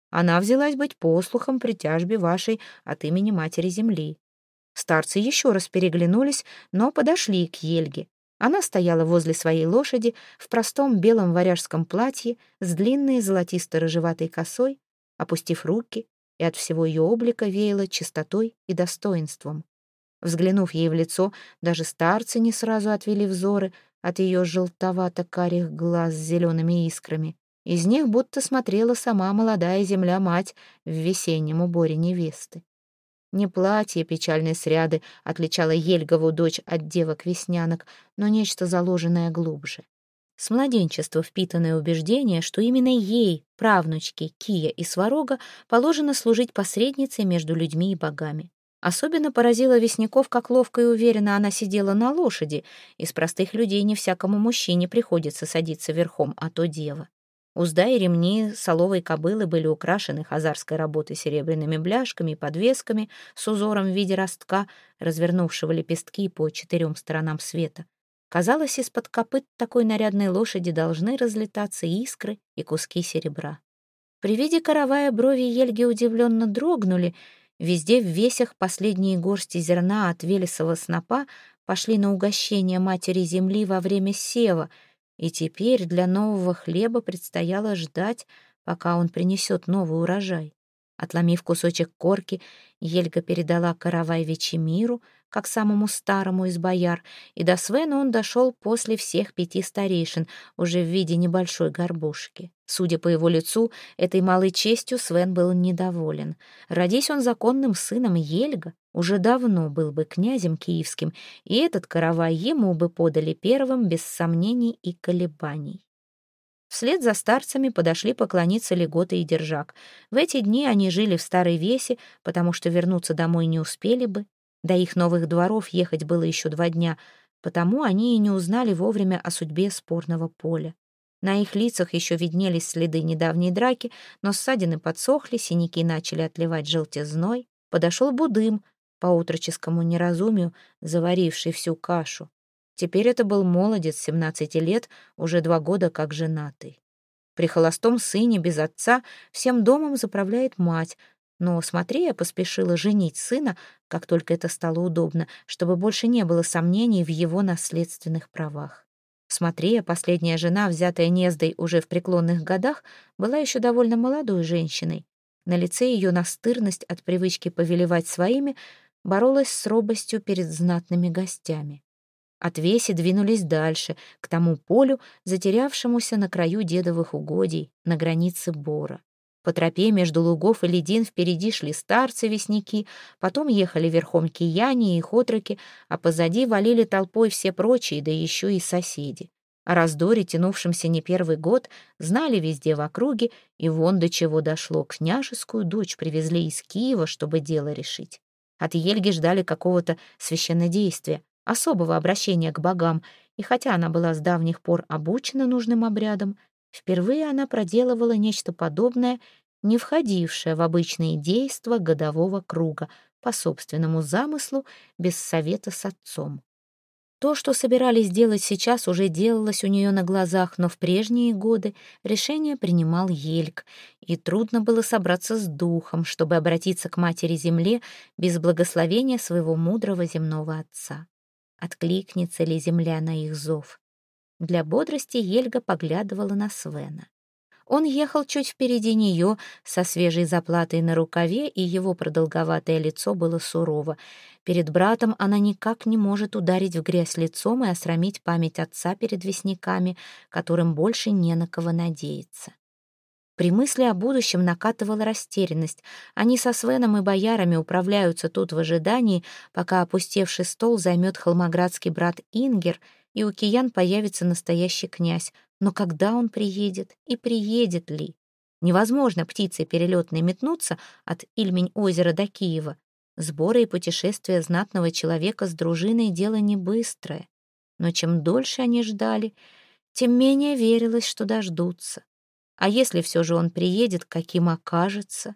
Она взялась быть послухом при тяжбе вашей от имени Матери Земли». Старцы еще раз переглянулись, но подошли к Ельге. Она стояла возле своей лошади в простом белом варяжском платье с длинной золотисто-рыжеватой косой, опустив руки, и от всего ее облика веяло чистотой и достоинством. Взглянув ей в лицо, даже старцы не сразу отвели взоры от ее желтовато-карих глаз с зелеными искрами. Из них будто смотрела сама молодая земля-мать в весеннем уборе невесты. Не платье печальной сряды отличало Ельгову дочь от девок-веснянок, но нечто заложенное глубже. С младенчества впитанное убеждение, что именно ей, правнучке Кия и Сварога, положено служить посредницей между людьми и богами. Особенно поразило весняков, как ловко и уверенно она сидела на лошади. Из простых людей не всякому мужчине приходится садиться верхом, а то дева. Узда и ремни соловой кобылы были украшены хазарской работой серебряными бляшками и подвесками с узором в виде ростка, развернувшего лепестки по четырем сторонам света. Казалось, из-под копыт такой нарядной лошади должны разлетаться искры и куски серебра. При виде каравая брови Ельги удивленно дрогнули. Везде в весях последние горсти зерна от велесового снопа пошли на угощение Матери Земли во время сева, и теперь для нового хлеба предстояло ждать, пока он принесет новый урожай. Отломив кусочек корки, Ельга передала каравай Вечемиру, как самому старому из бояр, и до Свена он дошел после всех пяти старейшин, уже в виде небольшой горбушки. Судя по его лицу, этой малой честью Свен был недоволен. Родись он законным сыном Ельга, уже давно был бы князем киевским, и этот каравай ему бы подали первым без сомнений и колебаний. Вслед за старцами подошли поклониться Легота и Держак. В эти дни они жили в Старой Весе, потому что вернуться домой не успели бы. До их новых дворов ехать было еще два дня, потому они и не узнали вовремя о судьбе спорного поля. На их лицах еще виднелись следы недавней драки, но ссадины подсохли, синяки начали отливать желтизной. Подошел Будым, по отроческому неразумию заваривший всю кашу. Теперь это был молодец семнадцати лет, уже два года как женатый. При холостом сыне без отца всем домом заправляет мать, но Смотрея поспешила женить сына, как только это стало удобно, чтобы больше не было сомнений в его наследственных правах. Смотрея, последняя жена, взятая Нездой уже в преклонных годах, была еще довольно молодой женщиной. На лице ее настырность от привычки повелевать своими боролась с робостью перед знатными гостями. От Веси двинулись дальше, к тому полю, затерявшемуся на краю дедовых угодий, на границе Бора. По тропе между лугов и ледин впереди шли старцы-весники, потом ехали верхом кияне и их отроки, а позади валили толпой все прочие, да еще и соседи. О раздоре, тянувшемся не первый год, знали везде в округе, и вон до чего дошло. Княжескую дочь привезли из Киева, чтобы дело решить. От Ельги ждали какого-то священнодействия, особого обращения к богам, и хотя она была с давних пор обучена нужным обрядам, впервые она проделывала нечто подобное, не входившее в обычные действия годового круга, по собственному замыслу, без совета с отцом. То, что собирались делать сейчас, уже делалось у нее на глазах, но в прежние годы решение принимал Ельг, и трудно было собраться с духом, чтобы обратиться к Матери-Земле без благословения своего мудрого земного отца. Откликнется ли земля на их зов? Для бодрости Ельга поглядывала на Свена. Он ехал чуть впереди нее, со свежей заплатой на рукаве, и его продолговатое лицо было сурово. Перед братом она никак не может ударить в грязь лицом и осрамить память отца перед вестниками, которым больше не на кого надеяться. При мысли о будущем накатывала растерянность. Они со Свеном и боярами управляются тут в ожидании, пока опустевший стол займет холмоградский брат Ингер, и у киян появится настоящий князь. Но когда он приедет? И приедет ли? Невозможно птицей перелетной метнуться от Ильмень-озера до Киева. Сборы и путешествия знатного человека с дружиной — дело не быстрое. Но чем дольше они ждали, тем менее верилось, что дождутся. А если все же он приедет, каким окажется?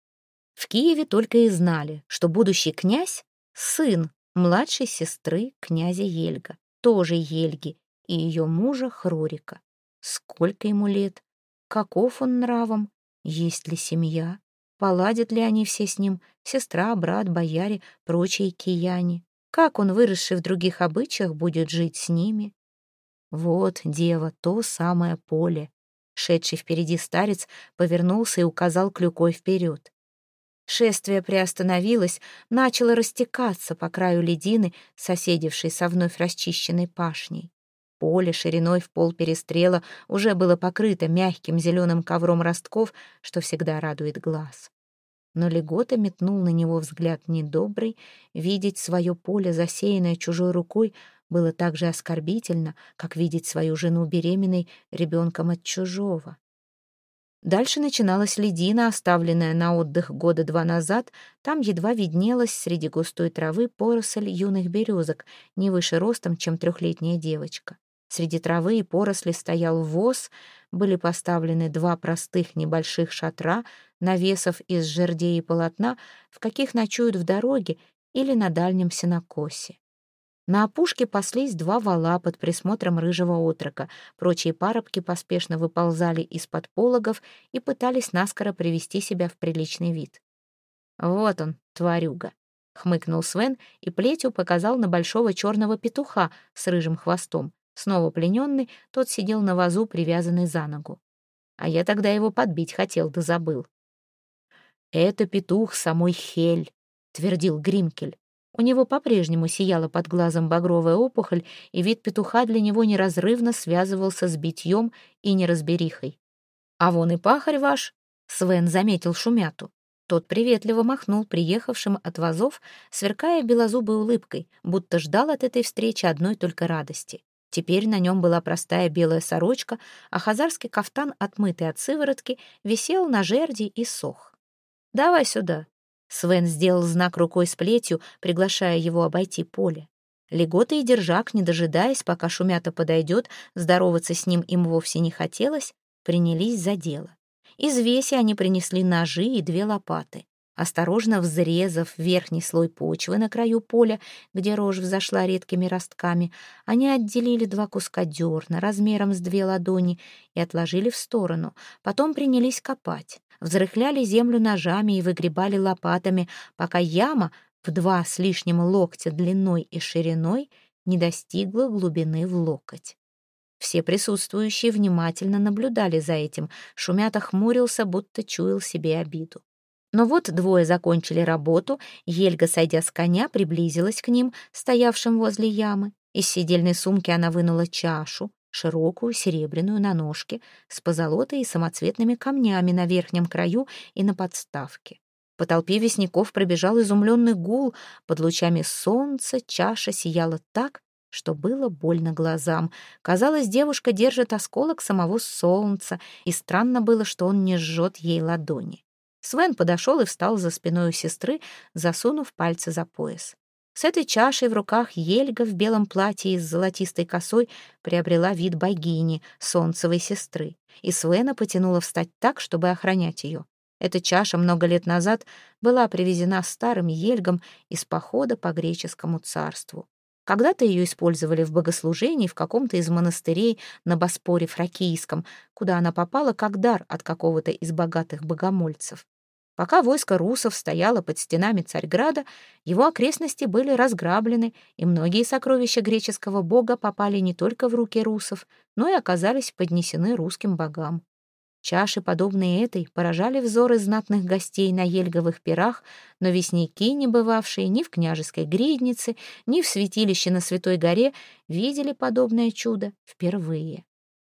В Киеве только и знали, что будущий князь — сын младшей сестры князя Ельга, тоже Ельги, и ее мужа Хрорика. Сколько ему лет? Каков он нравом? Есть ли семья? Поладят ли они все с ним? Сестра, брат, бояре, прочие кияне? Как он, выросший в других обычаях, будет жить с ними? Вот, дева, то самое поле. Шедший впереди старец повернулся и указал клюкой вперед. Шествие приостановилось, начало растекаться по краю ледины, соседившей со вновь расчищенной пашней. Поле шириной в пол перестрела уже было покрыто мягким зеленым ковром ростков, что всегда радует глаз. Но Легота метнул на него взгляд недобрый. Видеть свое поле, засеянное чужой рукой, было так же оскорбительно, как видеть свою жену беременной ребенком от чужого. Дальше начиналась ледина, оставленная на отдых года два назад. Там едва виднелась среди густой травы поросль юных березок, не выше ростом, чем трехлетняя девочка. Среди травы и поросли стоял воз, были поставлены два простых небольших шатра, навесов из жердей и полотна, в каких ночуют в дороге или на дальнем сенокосе. На опушке паслись два вола под присмотром рыжего отрока. Прочие парубки поспешно выползали из-под пологов и пытались наскоро привести себя в приличный вид. «Вот он, тварюга», — хмыкнул Свен и плетью показал на большого черного петуха с рыжим хвостом. Снова плененный, тот сидел на вазу, привязанный за ногу. А я тогда его подбить хотел, да забыл. «Это петух самой Хель», — твердил Гримкель. У него по-прежнему сияла под глазом багровая опухоль, и вид петуха для него неразрывно связывался с битьем и неразберихой. «А вон и пахарь ваш», — Свен заметил Шумяту. Тот приветливо махнул приехавшим от вазов, сверкая белозубой улыбкой, будто ждал от этой встречи одной только радости. Теперь на нем была простая белая сорочка, а хазарский кафтан, отмытый от сыворотки, висел на жерди и сох. «Давай сюда». Свен сделал знак рукой с плетью, приглашая его обойти поле. Легота и Держак, не дожидаясь, пока Шумята подойдет, здороваться с ним им вовсе не хотелось, принялись за дело. Из веси они принесли ножи и две лопаты. Осторожно взрезав верхний слой почвы на краю поля, где рожь взошла редкими ростками, они отделили два куска дерна размером с две ладони и отложили в сторону. Потом принялись копать, взрыхляли землю ножами и выгребали лопатами, пока яма в два с лишним локтя длиной и шириной не достигла глубины в локоть. Все присутствующие внимательно наблюдали за этим. Шумята хмурился, будто чуял себе обиду. Но вот двое закончили работу, Ельга, сойдя с коня, приблизилась к ним, стоявшим возле ямы. Из седельной сумки она вынула чашу, широкую, серебряную, на ножке, с позолотой и самоцветными камнями на верхнем краю и на подставке. По толпе вестников пробежал изумленный гул. Под лучами солнца чаша сияла так, что было больно глазам. Казалось, девушка держит осколок самого солнца, и странно было, что он не жжет ей ладони. Свен подошел и встал за спиной у сестры, засунув пальцы за пояс. С этой чашей в руках Ельга в белом платье и с золотистой косой приобрела вид богини, солнцевой сестры, и Свена потянула встать так, чтобы охранять ее. Эта чаша много лет назад была привезена старым Ельгом из похода по греческому царству. Когда-то ее использовали в богослужении в каком-то из монастырей на Боспоре Фракийском, куда она попала как дар от какого-то из богатых богомольцев. Пока войско русов стояло под стенами Царьграда, его окрестности были разграблены, и многие сокровища греческого бога попали не только в руки русов, но и оказались поднесены русским богам. Чаши, подобные этой, поражали взоры знатных гостей на ельговых пирах, но вестники, не бывавшие ни в княжеской гриднице, ни в святилище на Святой горе, видели подобное чудо впервые.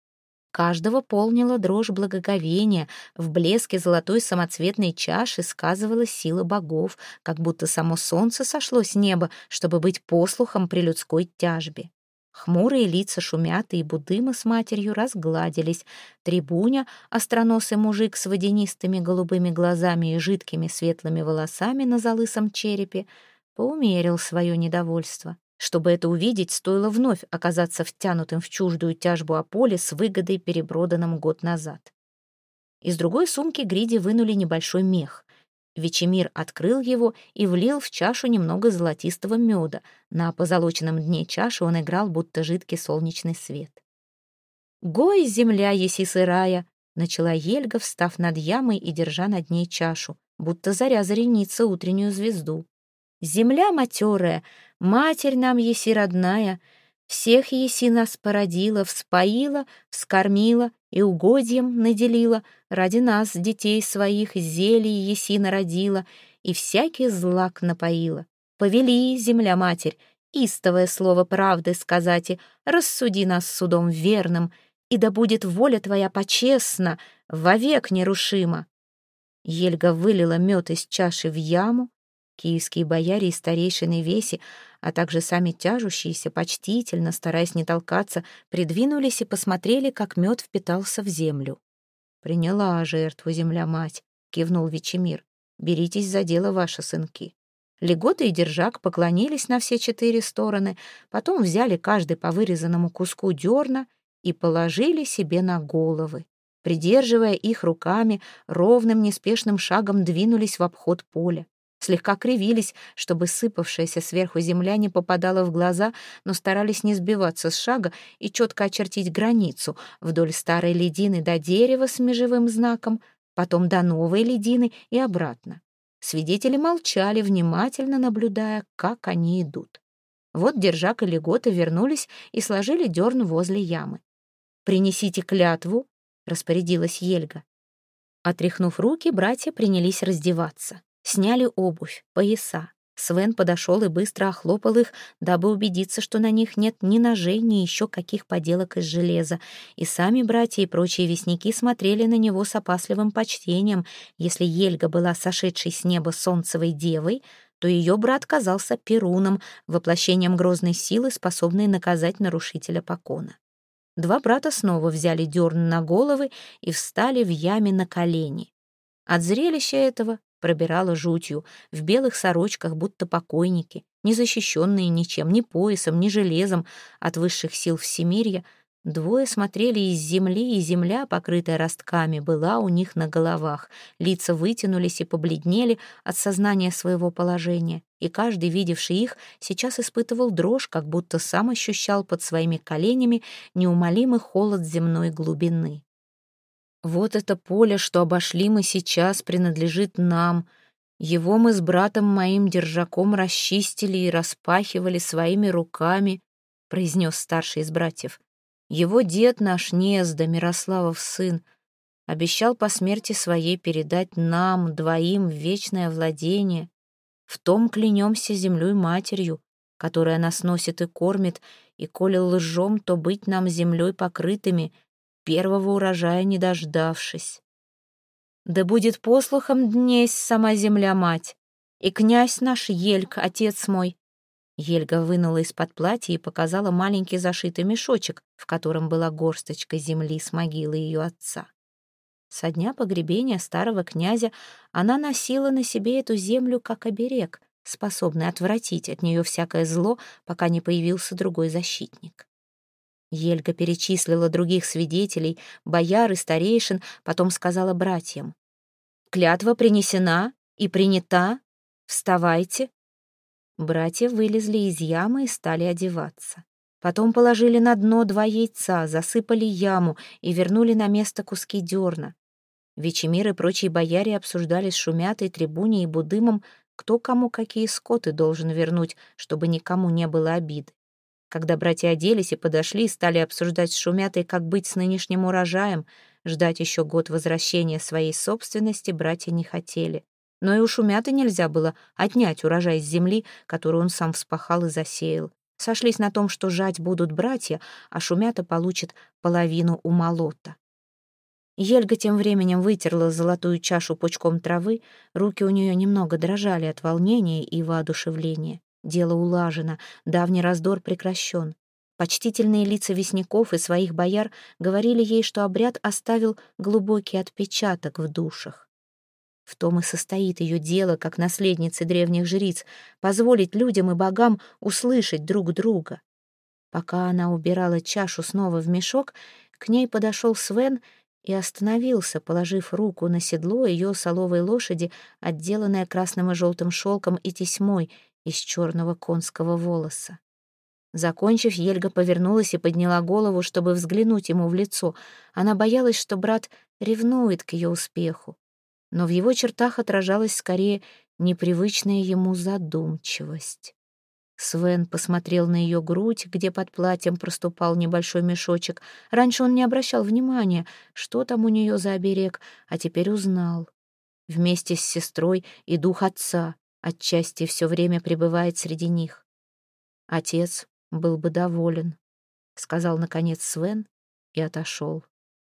Каждого полнила дрожь благоговения, в блеске золотой самоцветной чаши сказывалась сила богов, как будто само солнце сошло с неба, чтобы быть послухом при людской тяжбе. Хмурые лица Шумяты и Будыма с матерью разгладились. Трибуня, остроносый мужик с водянистыми голубыми глазами и жидкими светлыми волосами на залысом черепе, поумерил свое недовольство. Чтобы это увидеть, стоило вновь оказаться втянутым в чуждую тяжбу о поле с выгодой, переброданным год назад. Из другой сумки Гриди вынули небольшой мех. Вечемир открыл его и влил в чашу немного золотистого меда. На позолоченном дне чаши он играл, будто жидкий солнечный свет. «Гой, земля, еси сырая!» начала Ельга, встав над ямой и держа над ней чашу, будто заря заренится утреннюю звезду. «Земля матерая, матерь нам еси родная, всех еси нас породила, вспоила, вскормила и угодьем наделила, ради нас, детей своих, зелий еси народила и всякий злак напоила. Повели, земля-матерь, истовое слово правды сказать, и рассуди нас судом верным, и да будет воля твоя почестна, вовек нерушима». Ельга вылила мед из чаши в яму. Киевские бояре и старейшины веси, а также сами тяжущиеся, почтительно, стараясь не толкаться, придвинулись и посмотрели, как мед впитался в землю. «Приняла жертву земля-мать», — кивнул Вечемир. «Беритесь за дело, ваши сынки». Легота и Держак поклонились на все четыре стороны, потом взяли каждый по вырезанному куску дерна и положили себе на головы. Придерживая их руками, ровным неспешным шагом двинулись в обход поля. Слегка кривились, чтобы сыпавшаяся сверху земля не попадала в глаза, но старались не сбиваться с шага и четко очертить границу вдоль старой ледины до дерева с межевым знаком, потом до новой ледины и обратно. Свидетели молчали, внимательно наблюдая, как они идут. Вот Держак и Легота вернулись и сложили дерн возле ямы. «Принесите клятву», — распорядилась Ельга. Отряхнув руки, братья принялись раздеваться. Сняли обувь, пояса. Свен подошел и быстро охлопал их, дабы убедиться, что на них нет ни ножей, ни еще каких поделок из железа. И сами братья и прочие вестники смотрели на него с опасливым почтением. Если Ельга была сошедшей с неба солнцевой девой, то ее брат казался Перуном, воплощением грозной силы, способной наказать нарушителя покона. Два брата снова взяли дерн на головы и встали в яме на колени. От зрелища этого пробирала жутью, в белых сорочках, будто покойники, не защищенные ничем, ни поясом, ни железом от высших сил всемирья. Двое смотрели из земли, и земля, покрытая ростками, была у них на головах. Лица вытянулись и побледнели от сознания своего положения, и каждый, видевший их, сейчас испытывал дрожь, как будто сам ощущал под своими коленями неумолимый холод земной глубины. «Вот это поле, что обошли мы сейчас, принадлежит нам. Его мы с братом моим Держаком расчистили и распахивали своими руками», — произнес старший из братьев. «Его дед наш Незда, Мирославов сын, обещал по смерти своей передать нам, двоим, в вечное владение. В том клянемся землей матерью, которая нас носит и кормит, и коли лжем, то быть нам землей покрытыми, первого урожая не дождавшись. Да будет послухом днесь сама земля-мать, и князь наш Ельг, отец мой». Ельга вынула из-под платья и показала маленький зашитый мешочек, в котором была горсточка земли с могилы ее отца. Со дня погребения старого князя она носила на себе эту землю как оберег, способный отвратить от нее всякое зло, пока не появился другой защитник. Ельга перечислила других свидетелей, бояр и старейшин, потом сказала братьям: «Клятва принесена и принята. Вставайте». Братья вылезли из ямы и стали одеваться. Потом положили на дно два яйца, засыпали яму и вернули на место куски дерна. Вечемир и прочие бояре обсуждали с Шумятой, Трибуней и Будымом, кто кому какие скоты должен вернуть, чтобы никому не было обиды. Когда братья оделись и подошли, стали обсуждать с Шумятой, как быть с нынешним урожаем. Ждать еще год возвращения своей собственности братья не хотели. Но и у Шумяты нельзя было отнять урожай с земли, которую он сам вспахал и засеял. Сошлись на том, что жать будут братья, а Шумята получит половину у молота. Ельга тем временем вытерла золотую чашу пучком травы, руки у нее немного дрожали от волнения и воодушевления. Дело улажено, давний раздор прекращен. Почтительные лица вестников и своих бояр говорили ей, что обряд оставил глубокий отпечаток в душах. В том и состоит ее дело, как наследницы древних жриц, позволить людям и богам услышать друг друга. Пока она убирала чашу снова в мешок, к ней подошел Свен и остановился, положив руку на седло ее соловой лошади, отделанное красным и желтым шелком и тесьмой из черного конского волоса. Закончив, Ельга повернулась и подняла голову, чтобы взглянуть ему в лицо. Она боялась, что брат ревнует к ее успеху, но в его чертах отражалась скорее непривычная ему задумчивость. Свен посмотрел на ее грудь, где под платьем проступал небольшой мешочек. Раньше он не обращал внимания, что там у нее за оберег, а теперь узнал. Вместе с сестрой и дух отца отчасти все время пребывает среди них. Отец был бы доволен, — сказал, наконец, Свен и отошел.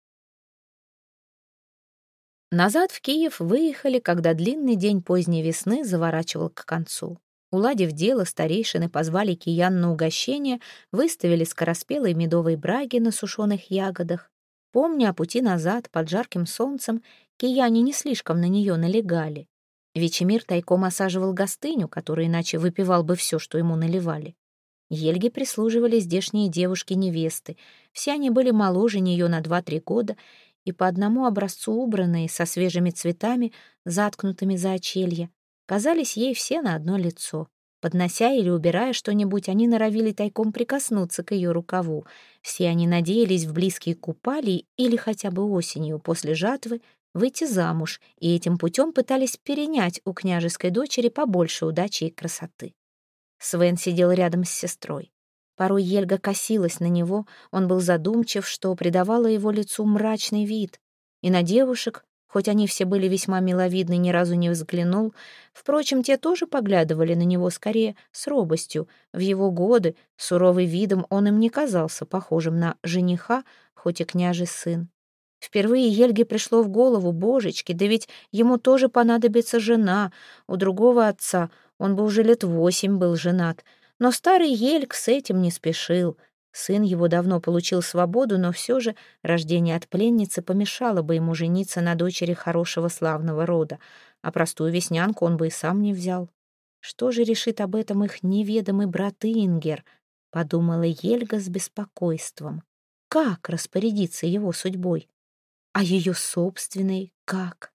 Назад в Киев выехали, когда длинный день поздней весны заворачивал к концу. Уладив дело, старейшины позвали киян на угощение, выставили скороспелые медовые браги на сушеных ягодах. Помня о пути назад, под жарким солнцем, кияне не слишком на нее налегали. Вечемир тайком осаживал гостыню, который иначе выпивал бы все, что ему наливали. Ельге прислуживали здешние девушки-невесты. Все они были моложе нее на два-три года и по одному образцу убранные, со свежими цветами, заткнутыми за очелье. Казались ей все на одно лицо. Поднося или убирая что-нибудь, они норовили тайком прикоснуться к ее рукаву. Все они надеялись в близкие купали или хотя бы осенью после жатвы выйти замуж, и этим путем пытались перенять у княжеской дочери побольше удачи и красоты. Свен сидел рядом с сестрой. Порой Ельга косилась на него, он был задумчив, что придавало его лицу мрачный вид. И на девушек, хоть они все были весьма миловидны, ни разу не взглянул. Впрочем, те тоже поглядывали на него скорее с робостью. В его годы, суровый видом, он им не казался похожим на жениха, хоть и княжий сын. Впервые Ельге пришло в голову: божечки, да ведь ему тоже понадобится жена. У другого отца он бы уже лет восемь был женат. Но старый Ельг с этим не спешил. Сын его давно получил свободу, но все же рождение от пленницы помешало бы ему жениться на дочери хорошего славного рода, а простую веснянку он бы и сам не взял. Что же решит об этом их неведомый брат Ингер? Подумала Ельга с беспокойством. Как распорядиться его судьбой? А ее собственной как?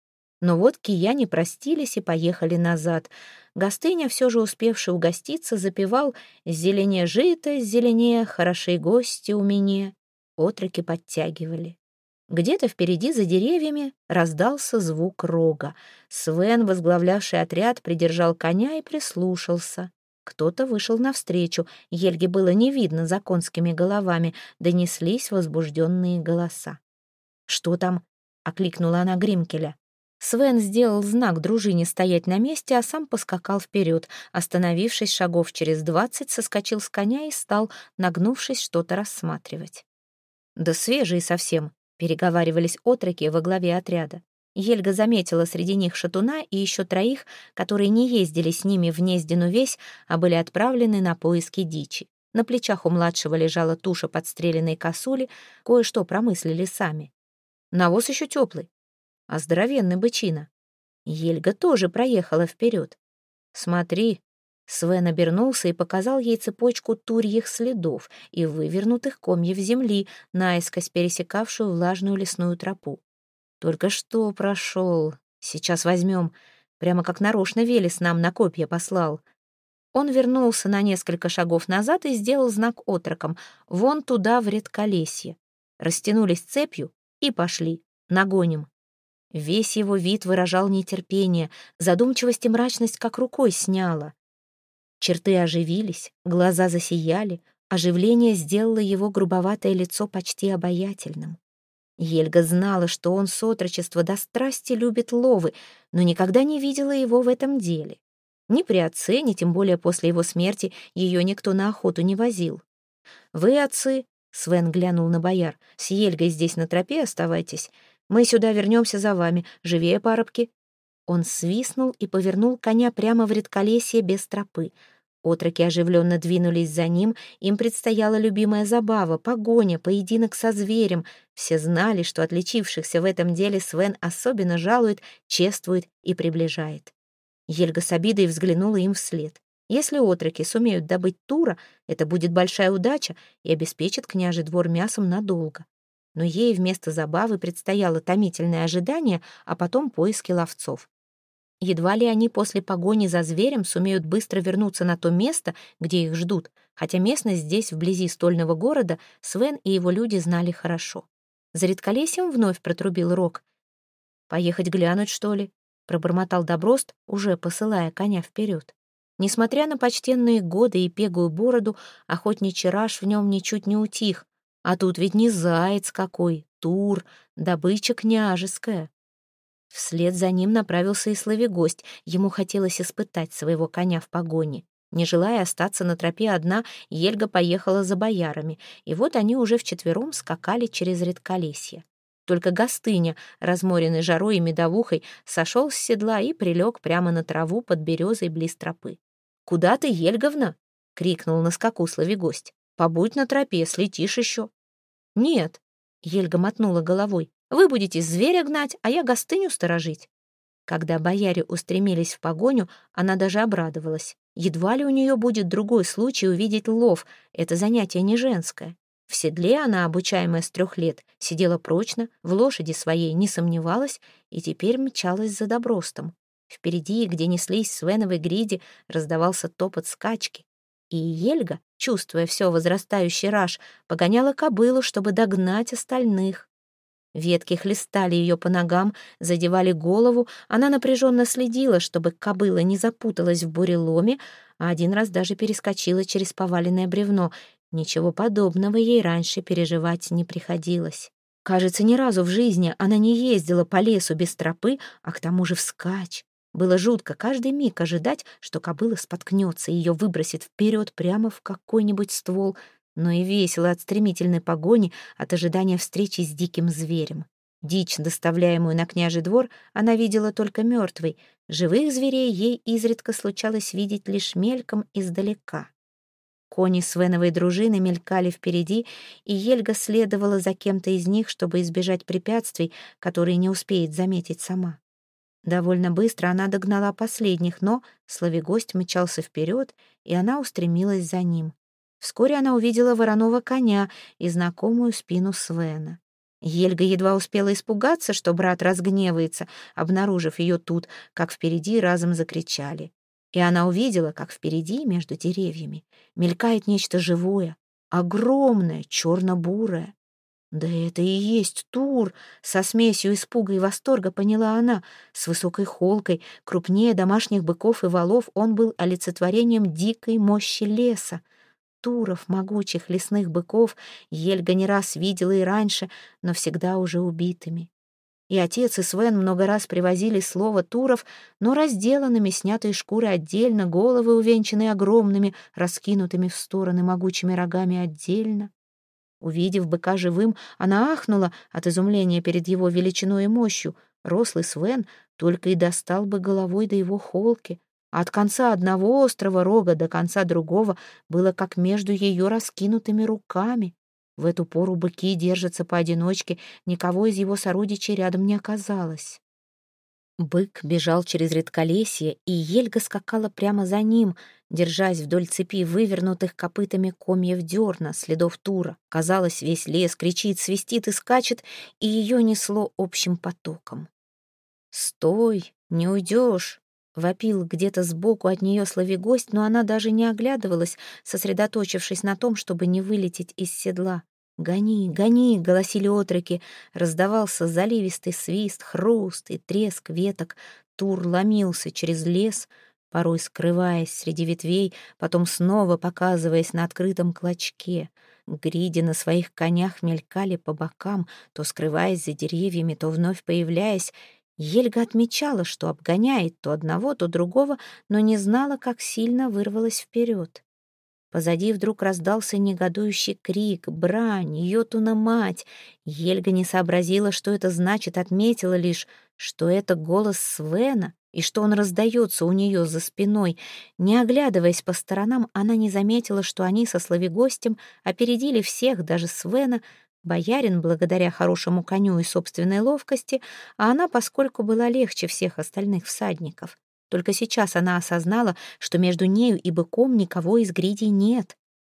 Но вот кияне простились и поехали назад. Гостыня, все же успевший угоститься, запевал «Зеленее жито, зеленее, хороши гости у меня». Отроки подтягивали. Где-то впереди за деревьями раздался звук рога. Свен, возглавлявший отряд, придержал коня и прислушался. Кто-то вышел навстречу. Ельге было не видно за конскими головами. Донеслись возбужденные голоса. «Что там?» — окликнула она Гримкеля. Свен сделал знак дружине стоять на месте, а сам поскакал вперед. Остановившись шагов через двадцать, соскочил с коня и стал, нагнувшись, что-то рассматривать. «Да свежие совсем», — переговаривались отроки во главе отряда. Ельга заметила среди них шатуна и еще троих, которые не ездили с ними в Нездину весь, а были отправлены на поиски дичи. На плечах у младшего лежала туша подстреленной косули, кое-что промыслили сами. Навоз еще теплый, а здоровенный бычина. Ельга тоже проехала вперед. «Смотри!» Свен обернулся и показал ей цепочку турьих следов и вывернутых комьев земли, наискось пересекавшую влажную лесную тропу. «Только что прошел. Сейчас возьмем. Прямо как нарочно Велес нам на копья послал». Он вернулся на несколько шагов назад и сделал знак отрокам: «Вон туда, в редколесье». Растянулись цепью и пошли. Нагоним. Весь его вид выражал нетерпение, задумчивость и мрачность как рукой сняла. Черты оживились, глаза засияли, оживление сделало его грубоватое лицо почти обаятельным. Ельга знала, что он с отрочества до страсти любит ловы, но никогда не видела его в этом деле. Ни при отце, ни тем более после его смерти ее никто на охоту не возил. «Вы, отцы», — Свен глянул на бояр, — «с Ельгой здесь на тропе оставайтесь. Мы сюда вернемся за вами. Живее, парубки!» Он свистнул и повернул коня прямо в редколесье без тропы. Отроки оживленно двинулись за ним. Им предстояла любимая забава — погоня, поединок со зверем. Все знали, что отличившихся в этом деле Свен особенно жалует, чествует и приближает. Ельга с обидой взглянула им вслед. Если отроки сумеют добыть тура, это будет большая удача и обеспечит княжий двор мясом надолго. Но ей вместо забавы предстояло томительное ожидание, а потом поиски ловцов. Едва ли они после погони за зверем сумеют быстро вернуться на то место, где их ждут, хотя местность здесь, вблизи стольного города, Свен и его люди знали хорошо. За редколесьем вновь протрубил рог. «Поехать глянуть, что ли?» — пробормотал Доброст, уже посылая коня вперед. Несмотря на почтенные годы и пегую бороду, охотничий раж в нем ничуть не утих. А тут ведь не заяц какой, тур, добыча княжеская. Вслед за ним направился и Славигость. Ему хотелось испытать своего коня в погоне. Не желая остаться на тропе одна, Ельга поехала за боярами, и вот они уже вчетвером скакали через редколесье. Только Гостыня, разморенный жарой и медовухой, сошел с седла и прилег прямо на траву под березой близ тропы. «Куда ты, Ельговна?» — крикнул на скаку Славигость. «Побудь на тропе, слетишь еще». «Нет», — Ельга мотнула головой, «вы будете зверя гнать, а я Гостыню сторожить». Когда бояре устремились в погоню, она даже обрадовалась. Едва ли у нее будет другой случай увидеть лов, это занятие не женское. В седле она, обучаемая с трех лет, сидела прочно, в лошади своей не сомневалась и теперь мчалась за Добростом. Впереди, где неслись Свеновой гриди, раздавался топот скачки. И Ельга, чувствуя все возрастающий раж, погоняла кобылу, чтобы догнать остальных. Ветки хлестали ее по ногам, задевали голову, она напряженно следила, чтобы кобыла не запуталась в буреломе, а один раз даже перескочила через поваленное бревно. Ничего подобного ей раньше переживать не приходилось. Кажется, ни разу в жизни она не ездила по лесу без тропы, а к тому же вскачь. Было жутко каждый миг ожидать, что кобыла споткнется и ее выбросит вперед прямо в какой-нибудь ствол, но и весело от стремительной погони, от ожидания встречи с диким зверем. Дичь, доставляемую на княжий двор, она видела только мертвой. Живых зверей ей изредка случалось видеть лишь мельком издалека. Кони Свеновой дружины мелькали впереди, и Ельга следовала за кем-то из них, чтобы избежать препятствий, которые не успеет заметить сама. Довольно быстро она догнала последних, но Славигость мчался вперед, и она устремилась за ним. Вскоре она увидела вороного коня и знакомую спину Свена. Ельга едва успела испугаться, что брат разгневается, обнаружив ее тут, как впереди разом закричали. И она увидела, как впереди, между деревьями, мелькает нечто живое, огромное, черно-бурое. Да это и есть тур, со смесью испуга и восторга поняла она. С высокой холкой, крупнее домашних быков и волов, он был олицетворением дикой мощи леса. Туров, могучих лесных быков, Ельга не раз видела и раньше, но всегда уже убитыми. И отец, и Свен много раз привозили слово туров, но разделанными, снятые шкуры отдельно, головы, увенчанные огромными, раскинутыми в стороны могучими рогами отдельно. Увидев быка живым, она ахнула от изумления перед его величиной и мощью. Рослый Свен только и достал бы головой до его холки, а от конца одного острого рога до конца другого было как между ее раскинутыми руками. В эту пору быки держатся поодиночке, никого из его сородичей рядом не оказалось. Бык бежал через редколесье, и Ельга скакала прямо за ним, держась вдоль цепи вывернутых копытами комьев дерна, следов тура. Казалось, весь лес кричит, свистит и скачет, и ее несло общим потоком. «Стой, не уйдешь!» — вопил где-то сбоку от нее Славигость, но она даже не оглядывалась, сосредоточившись на том, чтобы не вылететь из седла. «Гони, гони!» — голосили отроки. Раздавался заливистый свист, хруст и треск веток. Тур ломился через лес, порой скрываясь среди ветвей, потом снова показываясь на открытом клочке. Гриди на своих конях мелькали по бокам, то скрываясь за деревьями, то вновь появляясь. Ельга отмечала, что обгоняет то одного, то другого, но не знала, как сильно вырвалась вперед. Позади вдруг раздался негодующий крик, брань, Йотуна мать. Ельга не сообразила, что это значит, отметила лишь, что это голос Свена и что он раздается у нее за спиной. Не оглядываясь по сторонам, она не заметила, что они со Славигостем опередили всех, даже Свена. Боярин, благодаря хорошему коню и собственной ловкости, а она, поскольку была легче всех остальных всадников. Только сейчас она осознала, что между нею и быком никого из гридей нет.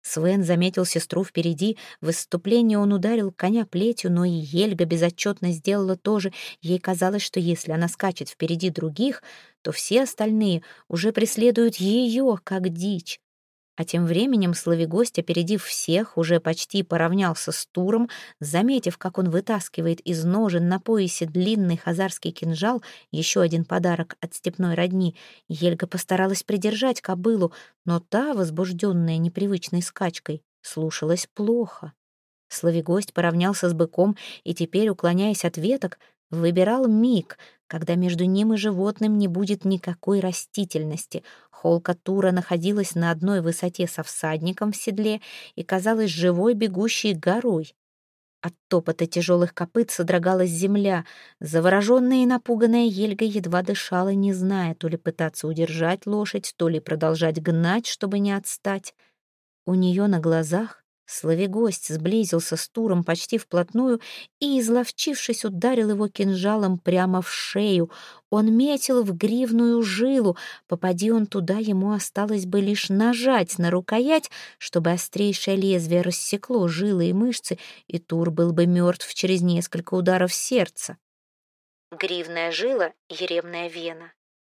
Свен заметил сестру впереди. В исступлении он ударил коня плетью, но и Хельга безотчетно сделала то же. Ей казалось, что если она скачет впереди других, то все остальные уже преследуют ее, как дичь. А тем временем Славигость, опередив всех, уже почти поравнялся с Туром. Заметив, как он вытаскивает из ножен на поясе длинный хазарский кинжал, еще один подарок от степной родни, Хельга постаралась придержать кобылу, но та, возбужденная непривычной скачкой, слушалась плохо. Славигость поравнялся с быком и теперь, уклоняясь от веток, выбирал миг, когда между ним и животным не будет никакой растительности. Холка Тура находилась на одной высоте со всадником в седле и казалась живой бегущей горой. От топота тяжелых копыт содрогалась земля. Завороженная и напуганная Хельга едва дышала, не зная, то ли пытаться удержать лошадь, то ли продолжать гнать, чтобы не отстать. У нее на глазах Славигость сблизился с Туром почти вплотную и, изловчившись, ударил его кинжалом прямо в шею. Он метил в гривную жилу. Попади он туда, ему осталось бы лишь нажать на рукоять, чтобы острейшее лезвие рассекло жилы и мышцы, и Тур был бы мертв через несколько ударов сердца. Гривная жила — еремная вена.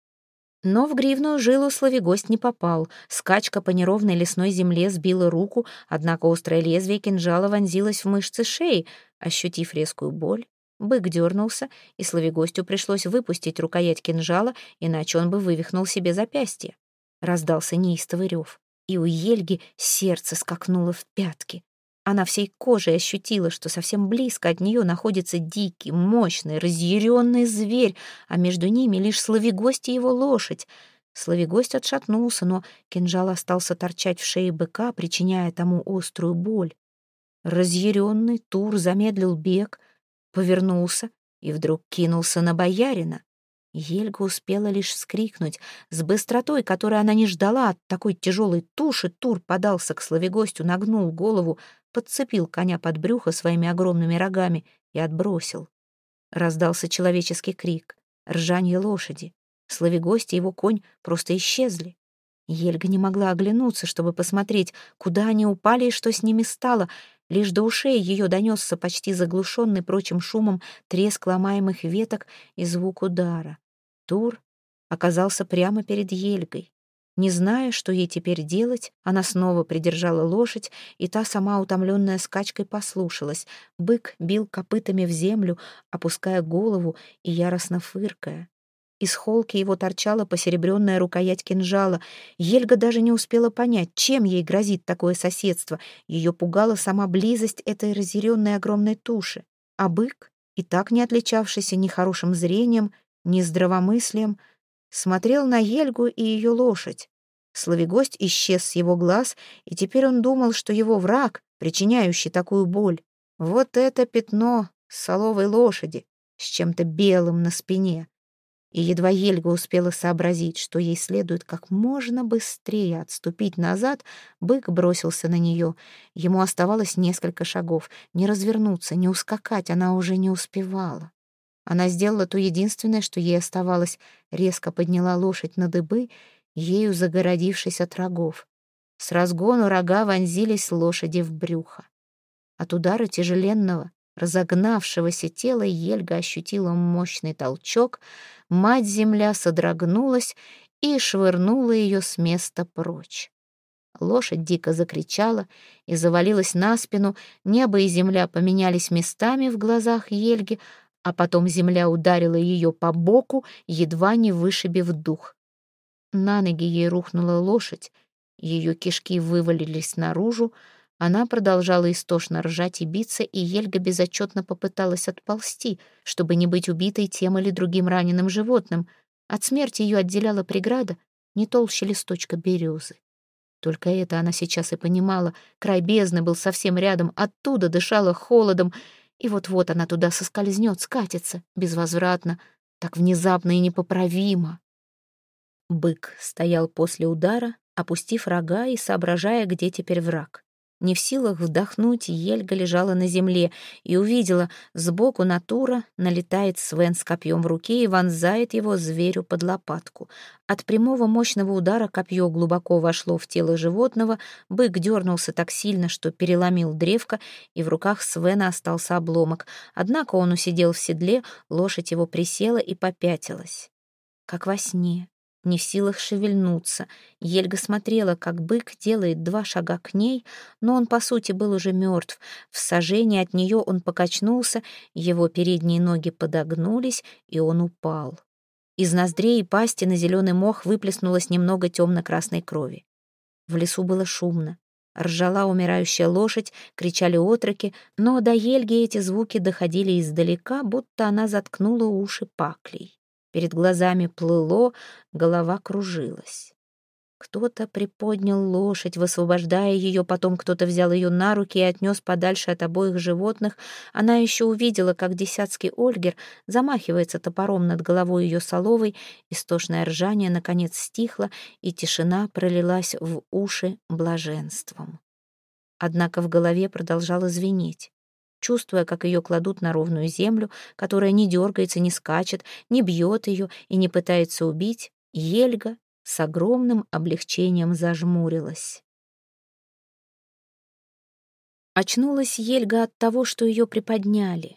Но в гривную жилу Славигость не попал. Скачка по неровной лесной земле сбила руку, однако острое лезвие кинжала вонзилось в мышцы шеи. Ощутив резкую боль, бык дернулся, и Славигостю пришлось выпустить рукоять кинжала, иначе он бы вывихнул себе запястье. Раздался неистовый рев, и у Хельги сердце скакнуло в пятки. Она всей кожей ощутила, что совсем близко от нее находится дикий, мощный, разъяренный зверь, а между ними лишь Славигость и его лошадь. Славигость отшатнулся, но кинжал остался торчать в шее быка, причиняя тому острую боль. Разъяренный Тур замедлил бег, повернулся и вдруг кинулся на боярина. Хельга успела лишь вскрикнуть. С быстротой, которой она не ждала от такой тяжелой туши, Тур подался к Славигостю, нагнул голову, подцепил коня под брюхо своими огромными рогами и отбросил. Раздался человеческий крик, ржанье лошади. Славигость и его конь просто исчезли. Хельга не могла оглянуться, чтобы посмотреть, куда они упали и что с ними стало. Лишь до ушей ее донесся почти заглушенный прочим шумом треск ломаемых веток и звук удара. Тур оказался прямо перед Хельгой. Не зная, что ей теперь делать, она снова придержала лошадь, и та, сама утомленная скачкой, послушалась. Бык бил копытами в землю, опуская голову и яростно фыркая. Из холки его торчала посеребренная рукоять кинжала. Хельга даже не успела понять, чем ей грозит такое соседство. Ее пугала сама близость этой разъяренной огромной туши. А бык, и так не отличавшийся ни хорошим зрением, ни здравомыслием, смотрел на Хельгу и ее лошадь. Славигость исчез с его глаз, и теперь он думал, что его враг, причиняющий такую боль, вот это пятно соловой лошади с чем-то белым на спине. И едва Хельга успела сообразить, что ей следует как можно быстрее отступить назад, бык бросился на нее. Ему оставалось несколько шагов. Не развернуться, не ускакать она уже не успевала. Она сделала то единственное, что ей оставалось, резко подняла лошадь на дыбы, ею загородившись от рогов. С разгону рога вонзились лошади в брюхо. От удара тяжеленного, разогнавшегося тела Хельга ощутила мощный толчок, мать-земля содрогнулась и швырнула ее с места прочь. Лошадь дико закричала и завалилась на спину, небо и земля поменялись местами в глазах Хельги, а потом земля ударила ее по боку, едва не вышибив дух. На ноги ей рухнула лошадь, ее кишки вывалились наружу, она продолжала истошно ржать и биться, и Хельга безотчетно попыталась отползти, чтобы не быть убитой тем или другим раненым животным. От смерти ее отделяла преграда не толще листочка березы. Только это она сейчас и понимала. Край бездны был совсем рядом, оттуда дышала холодом, и вот-вот она туда соскользнет, скатится, безвозвратно, так внезапно и непоправимо. Бык стоял после удара, опустив рога и соображая, где теперь враг. Не в силах вдохнуть, Ельга лежала на земле и увидела, сбоку на Тура налетает Свен с копьем в руке и вонзает его зверю под лопатку. От прямого мощного удара копье глубоко вошло в тело животного, бык дернулся так сильно, что переломил древко, и в руках Свена остался обломок. Однако он усидел в седле, лошадь его присела и попятилась. Как во сне. Не в силах шевельнуться, Ельга смотрела, как бык делает два шага к ней, но он, по сути, был уже мертв. В сажении от нее он покачнулся, его передние ноги подогнулись, и он упал. Из ноздрей и пасти на зеленый мох выплеснулось немного темно-красной крови. В лесу было шумно. Ржала умирающая лошадь, кричали отроки, но до Ельги эти звуки доходили издалека, будто она заткнула уши паклей. Перед глазами плыло, голова кружилась. Кто-то приподнял лошадь, высвобождая ее, потом кто-то взял ее на руки и отнес подальше от обоих животных. Она еще увидела, как десятский Ольгер замахивается топором над головой ее соловой, истошное ржание наконец стихло, и тишина пролилась в уши блаженством. Однако в голове продолжало звенеть. Чувствуя, как ее кладут на ровную землю, которая не дергается, не скачет, не бьет ее и не пытается убить, Ельга с огромным облегчением зажмурилась. Очнулась Ельга от того, что ее приподняли.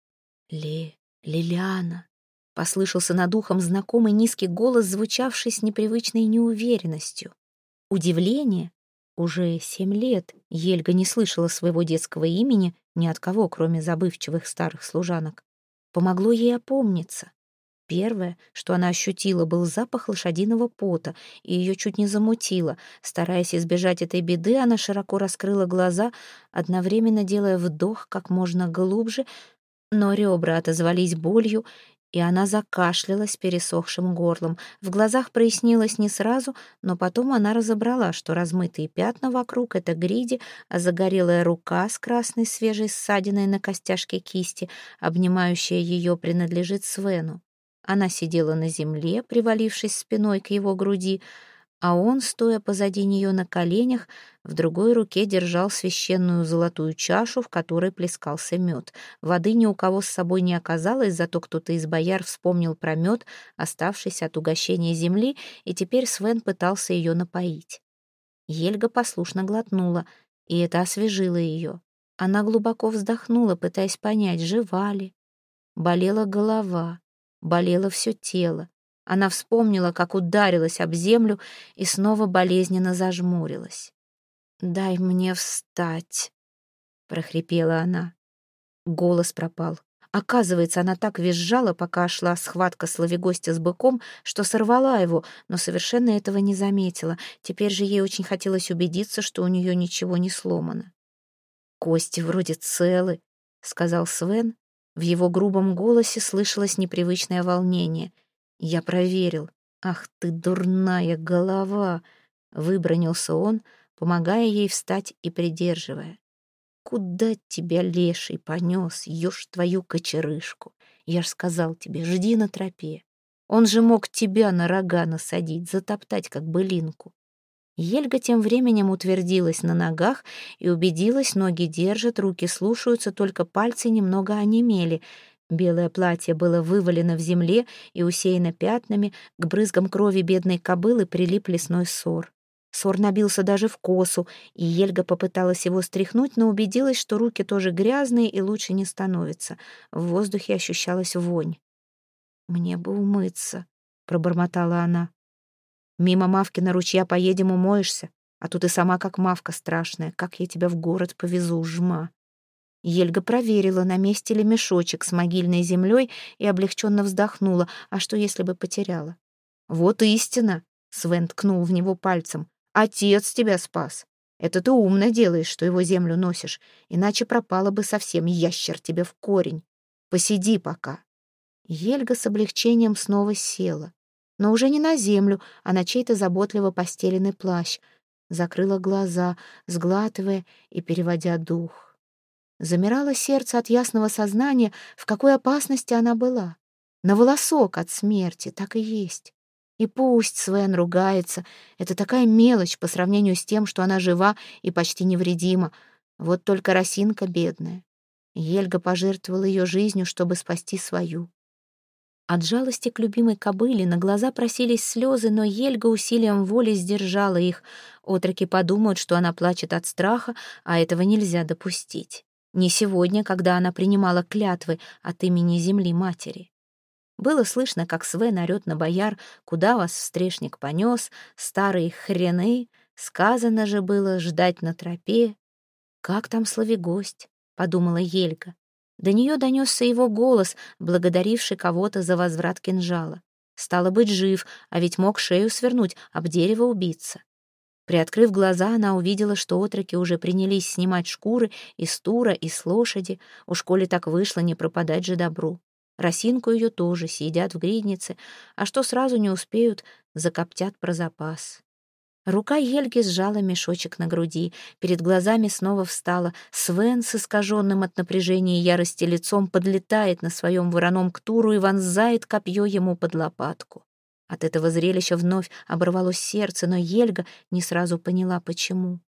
«Ле... Лилиана!» — послышался над ухом знакомый низкий голос, звучавший с непривычной неуверенностью. Удивление. Уже семь лет Ельга не слышала своего детского имени ни от кого, кроме забывчивых старых служанок. Помогло ей опомниться. Первое, что она ощутила, был запах лошадиного пота, и ее чуть не замутило. Стараясь избежать этой беды, она широко раскрыла глаза, одновременно делая вдох как можно глубже, но ребра отозвались болью, и она закашлялась пересохшим горлом. В глазах прояснилось не сразу, но потом она разобрала, что размытые пятна вокруг — это гриди, а загорелая рука с красной свежей ссадиной на костяшке кисти, обнимающая ее, принадлежит Свену. Она сидела на земле, привалившись спиной к его груди, а он, стоя позади нее на коленях, в другой руке держал священную золотую чашу, в которой плескался мед. Воды ни у кого с собой не оказалось, зато кто-то из бояр вспомнил про мед, оставшийся от угощения земли, и теперь Свен пытался ее напоить. Ельга послушно глотнула, и это освежило ее. Она глубоко вздохнула, пытаясь понять, жива ли. Болела голова, болело все тело. Она вспомнила, как ударилась об землю, и снова болезненно зажмурилась. «Дай мне встать», — прохрипела она. Голос пропал. Оказывается, она так визжала, пока шла схватка Славигостя с быком, что сорвала его, но совершенно этого не заметила. Теперь же ей очень хотелось убедиться, что у нее ничего не сломано. «Кости вроде целы», — сказал Свен. В его грубом голосе слышалось непривычное волнение. «Я проверил. Ах ты, дурная голова!» — выбранился он, помогая ей встать и придерживая. «Куда тебя леший понес, ешь твою кочерышку? Я ж сказал тебе, жди на тропе. Он же мог тебя на рога насадить, затоптать, как былинку». Ельга тем временем утвердилась на ногах и убедилась, ноги держат, руки слушаются, только пальцы немного онемели. Белое платье было вывалено в земле и усеяно пятнами, к брызгам крови бедной кобылы прилип лесной сор. Сор набился даже в косу, и Ельга попыталась его стряхнуть, но убедилась, что руки тоже грязные и лучше не становятся. В воздухе ощущалась вонь. «Мне бы умыться», — пробормотала она. «Мимо Мавкина ручья поедем, умоешься, а тут и сама как Мавка страшная. Как я тебя в город повезу, жма». Ельга проверила, на месте ли мешочек с могильной землей, и облегченно вздохнула. А что, если бы потеряла? «Вот истина!» — Свен ткнул в него пальцем. «Отец тебя спас. Это ты умно делаешь, что его землю носишь, иначе пропала бы совсем, ящер тебе в корень. Посиди пока». Ельга с облегчением снова села, но уже не на землю, а на чей-то заботливо постеленный плащ. Закрыла глаза, сглатывая и переводя дух. Замирало сердце от ясного сознания, в какой опасности она была. На волосок от смерти, так и есть. И пусть Свен ругается, это такая мелочь по сравнению с тем, что она жива и почти невредима. Вот только Росинка бедная. Хельга пожертвовала ее жизнью, чтобы спасти свою. От жалости к любимой кобыле на глаза просились слезы, но Хельга усилием воли сдержала их. Отроки подумают, что она плачет от страха, а этого нельзя допустить. Не сегодня, когда она принимала клятвы от имени земли матери. Было слышно, как Свен орёт на бояр: «Куда вас встрешник понес? Старые хрены! Сказано же было ждать на тропе». «Как там словегость?» — подумала Хельга. До нее донесся его голос, благодаривший кого-то за возврат кинжала. Стало быть, жив, а ведь мог шею свернуть, об дерево убиться. Приоткрыв глаза, она увидела, что отроки уже принялись снимать шкуры и с тура, и с лошади. Уж коли так вышло, не пропадать же добру. Росинку ее тоже съедят в гриднице, а что сразу не успеют, закоптят про запас. Рука Хельги сжала мешочек на груди. Перед глазами снова встала. Свен с искаженным от напряжения и ярости лицом подлетает на своем вороном к туру и вонзает копье ему под лопатку. От этого зрелища вновь оборвалось сердце, но Хельга не сразу поняла, почему.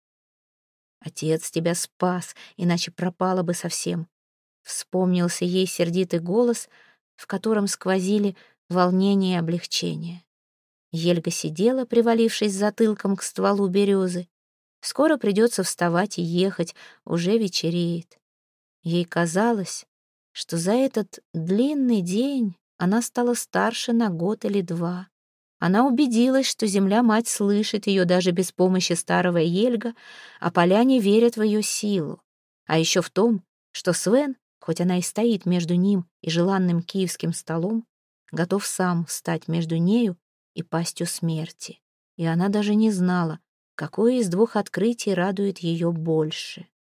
«Отец тебя спас, иначе пропала бы совсем». Вспомнился ей сердитый голос, в котором сквозили волнение и облегчение. Хельга сидела, привалившись затылком к стволу березы. Скоро придется вставать и ехать, уже вечереет. Ей казалось, что за этот длинный день она стала старше на год или два. Она убедилась, что земля-мать слышит ее даже без помощи старого Хельга, а поляне верят в ее силу. А еще в том, что Свен, хоть она и стоит между ним и желанным киевским столом, готов сам встать между нею и пастью смерти. И она даже не знала, какое из двух открытий радует ее больше.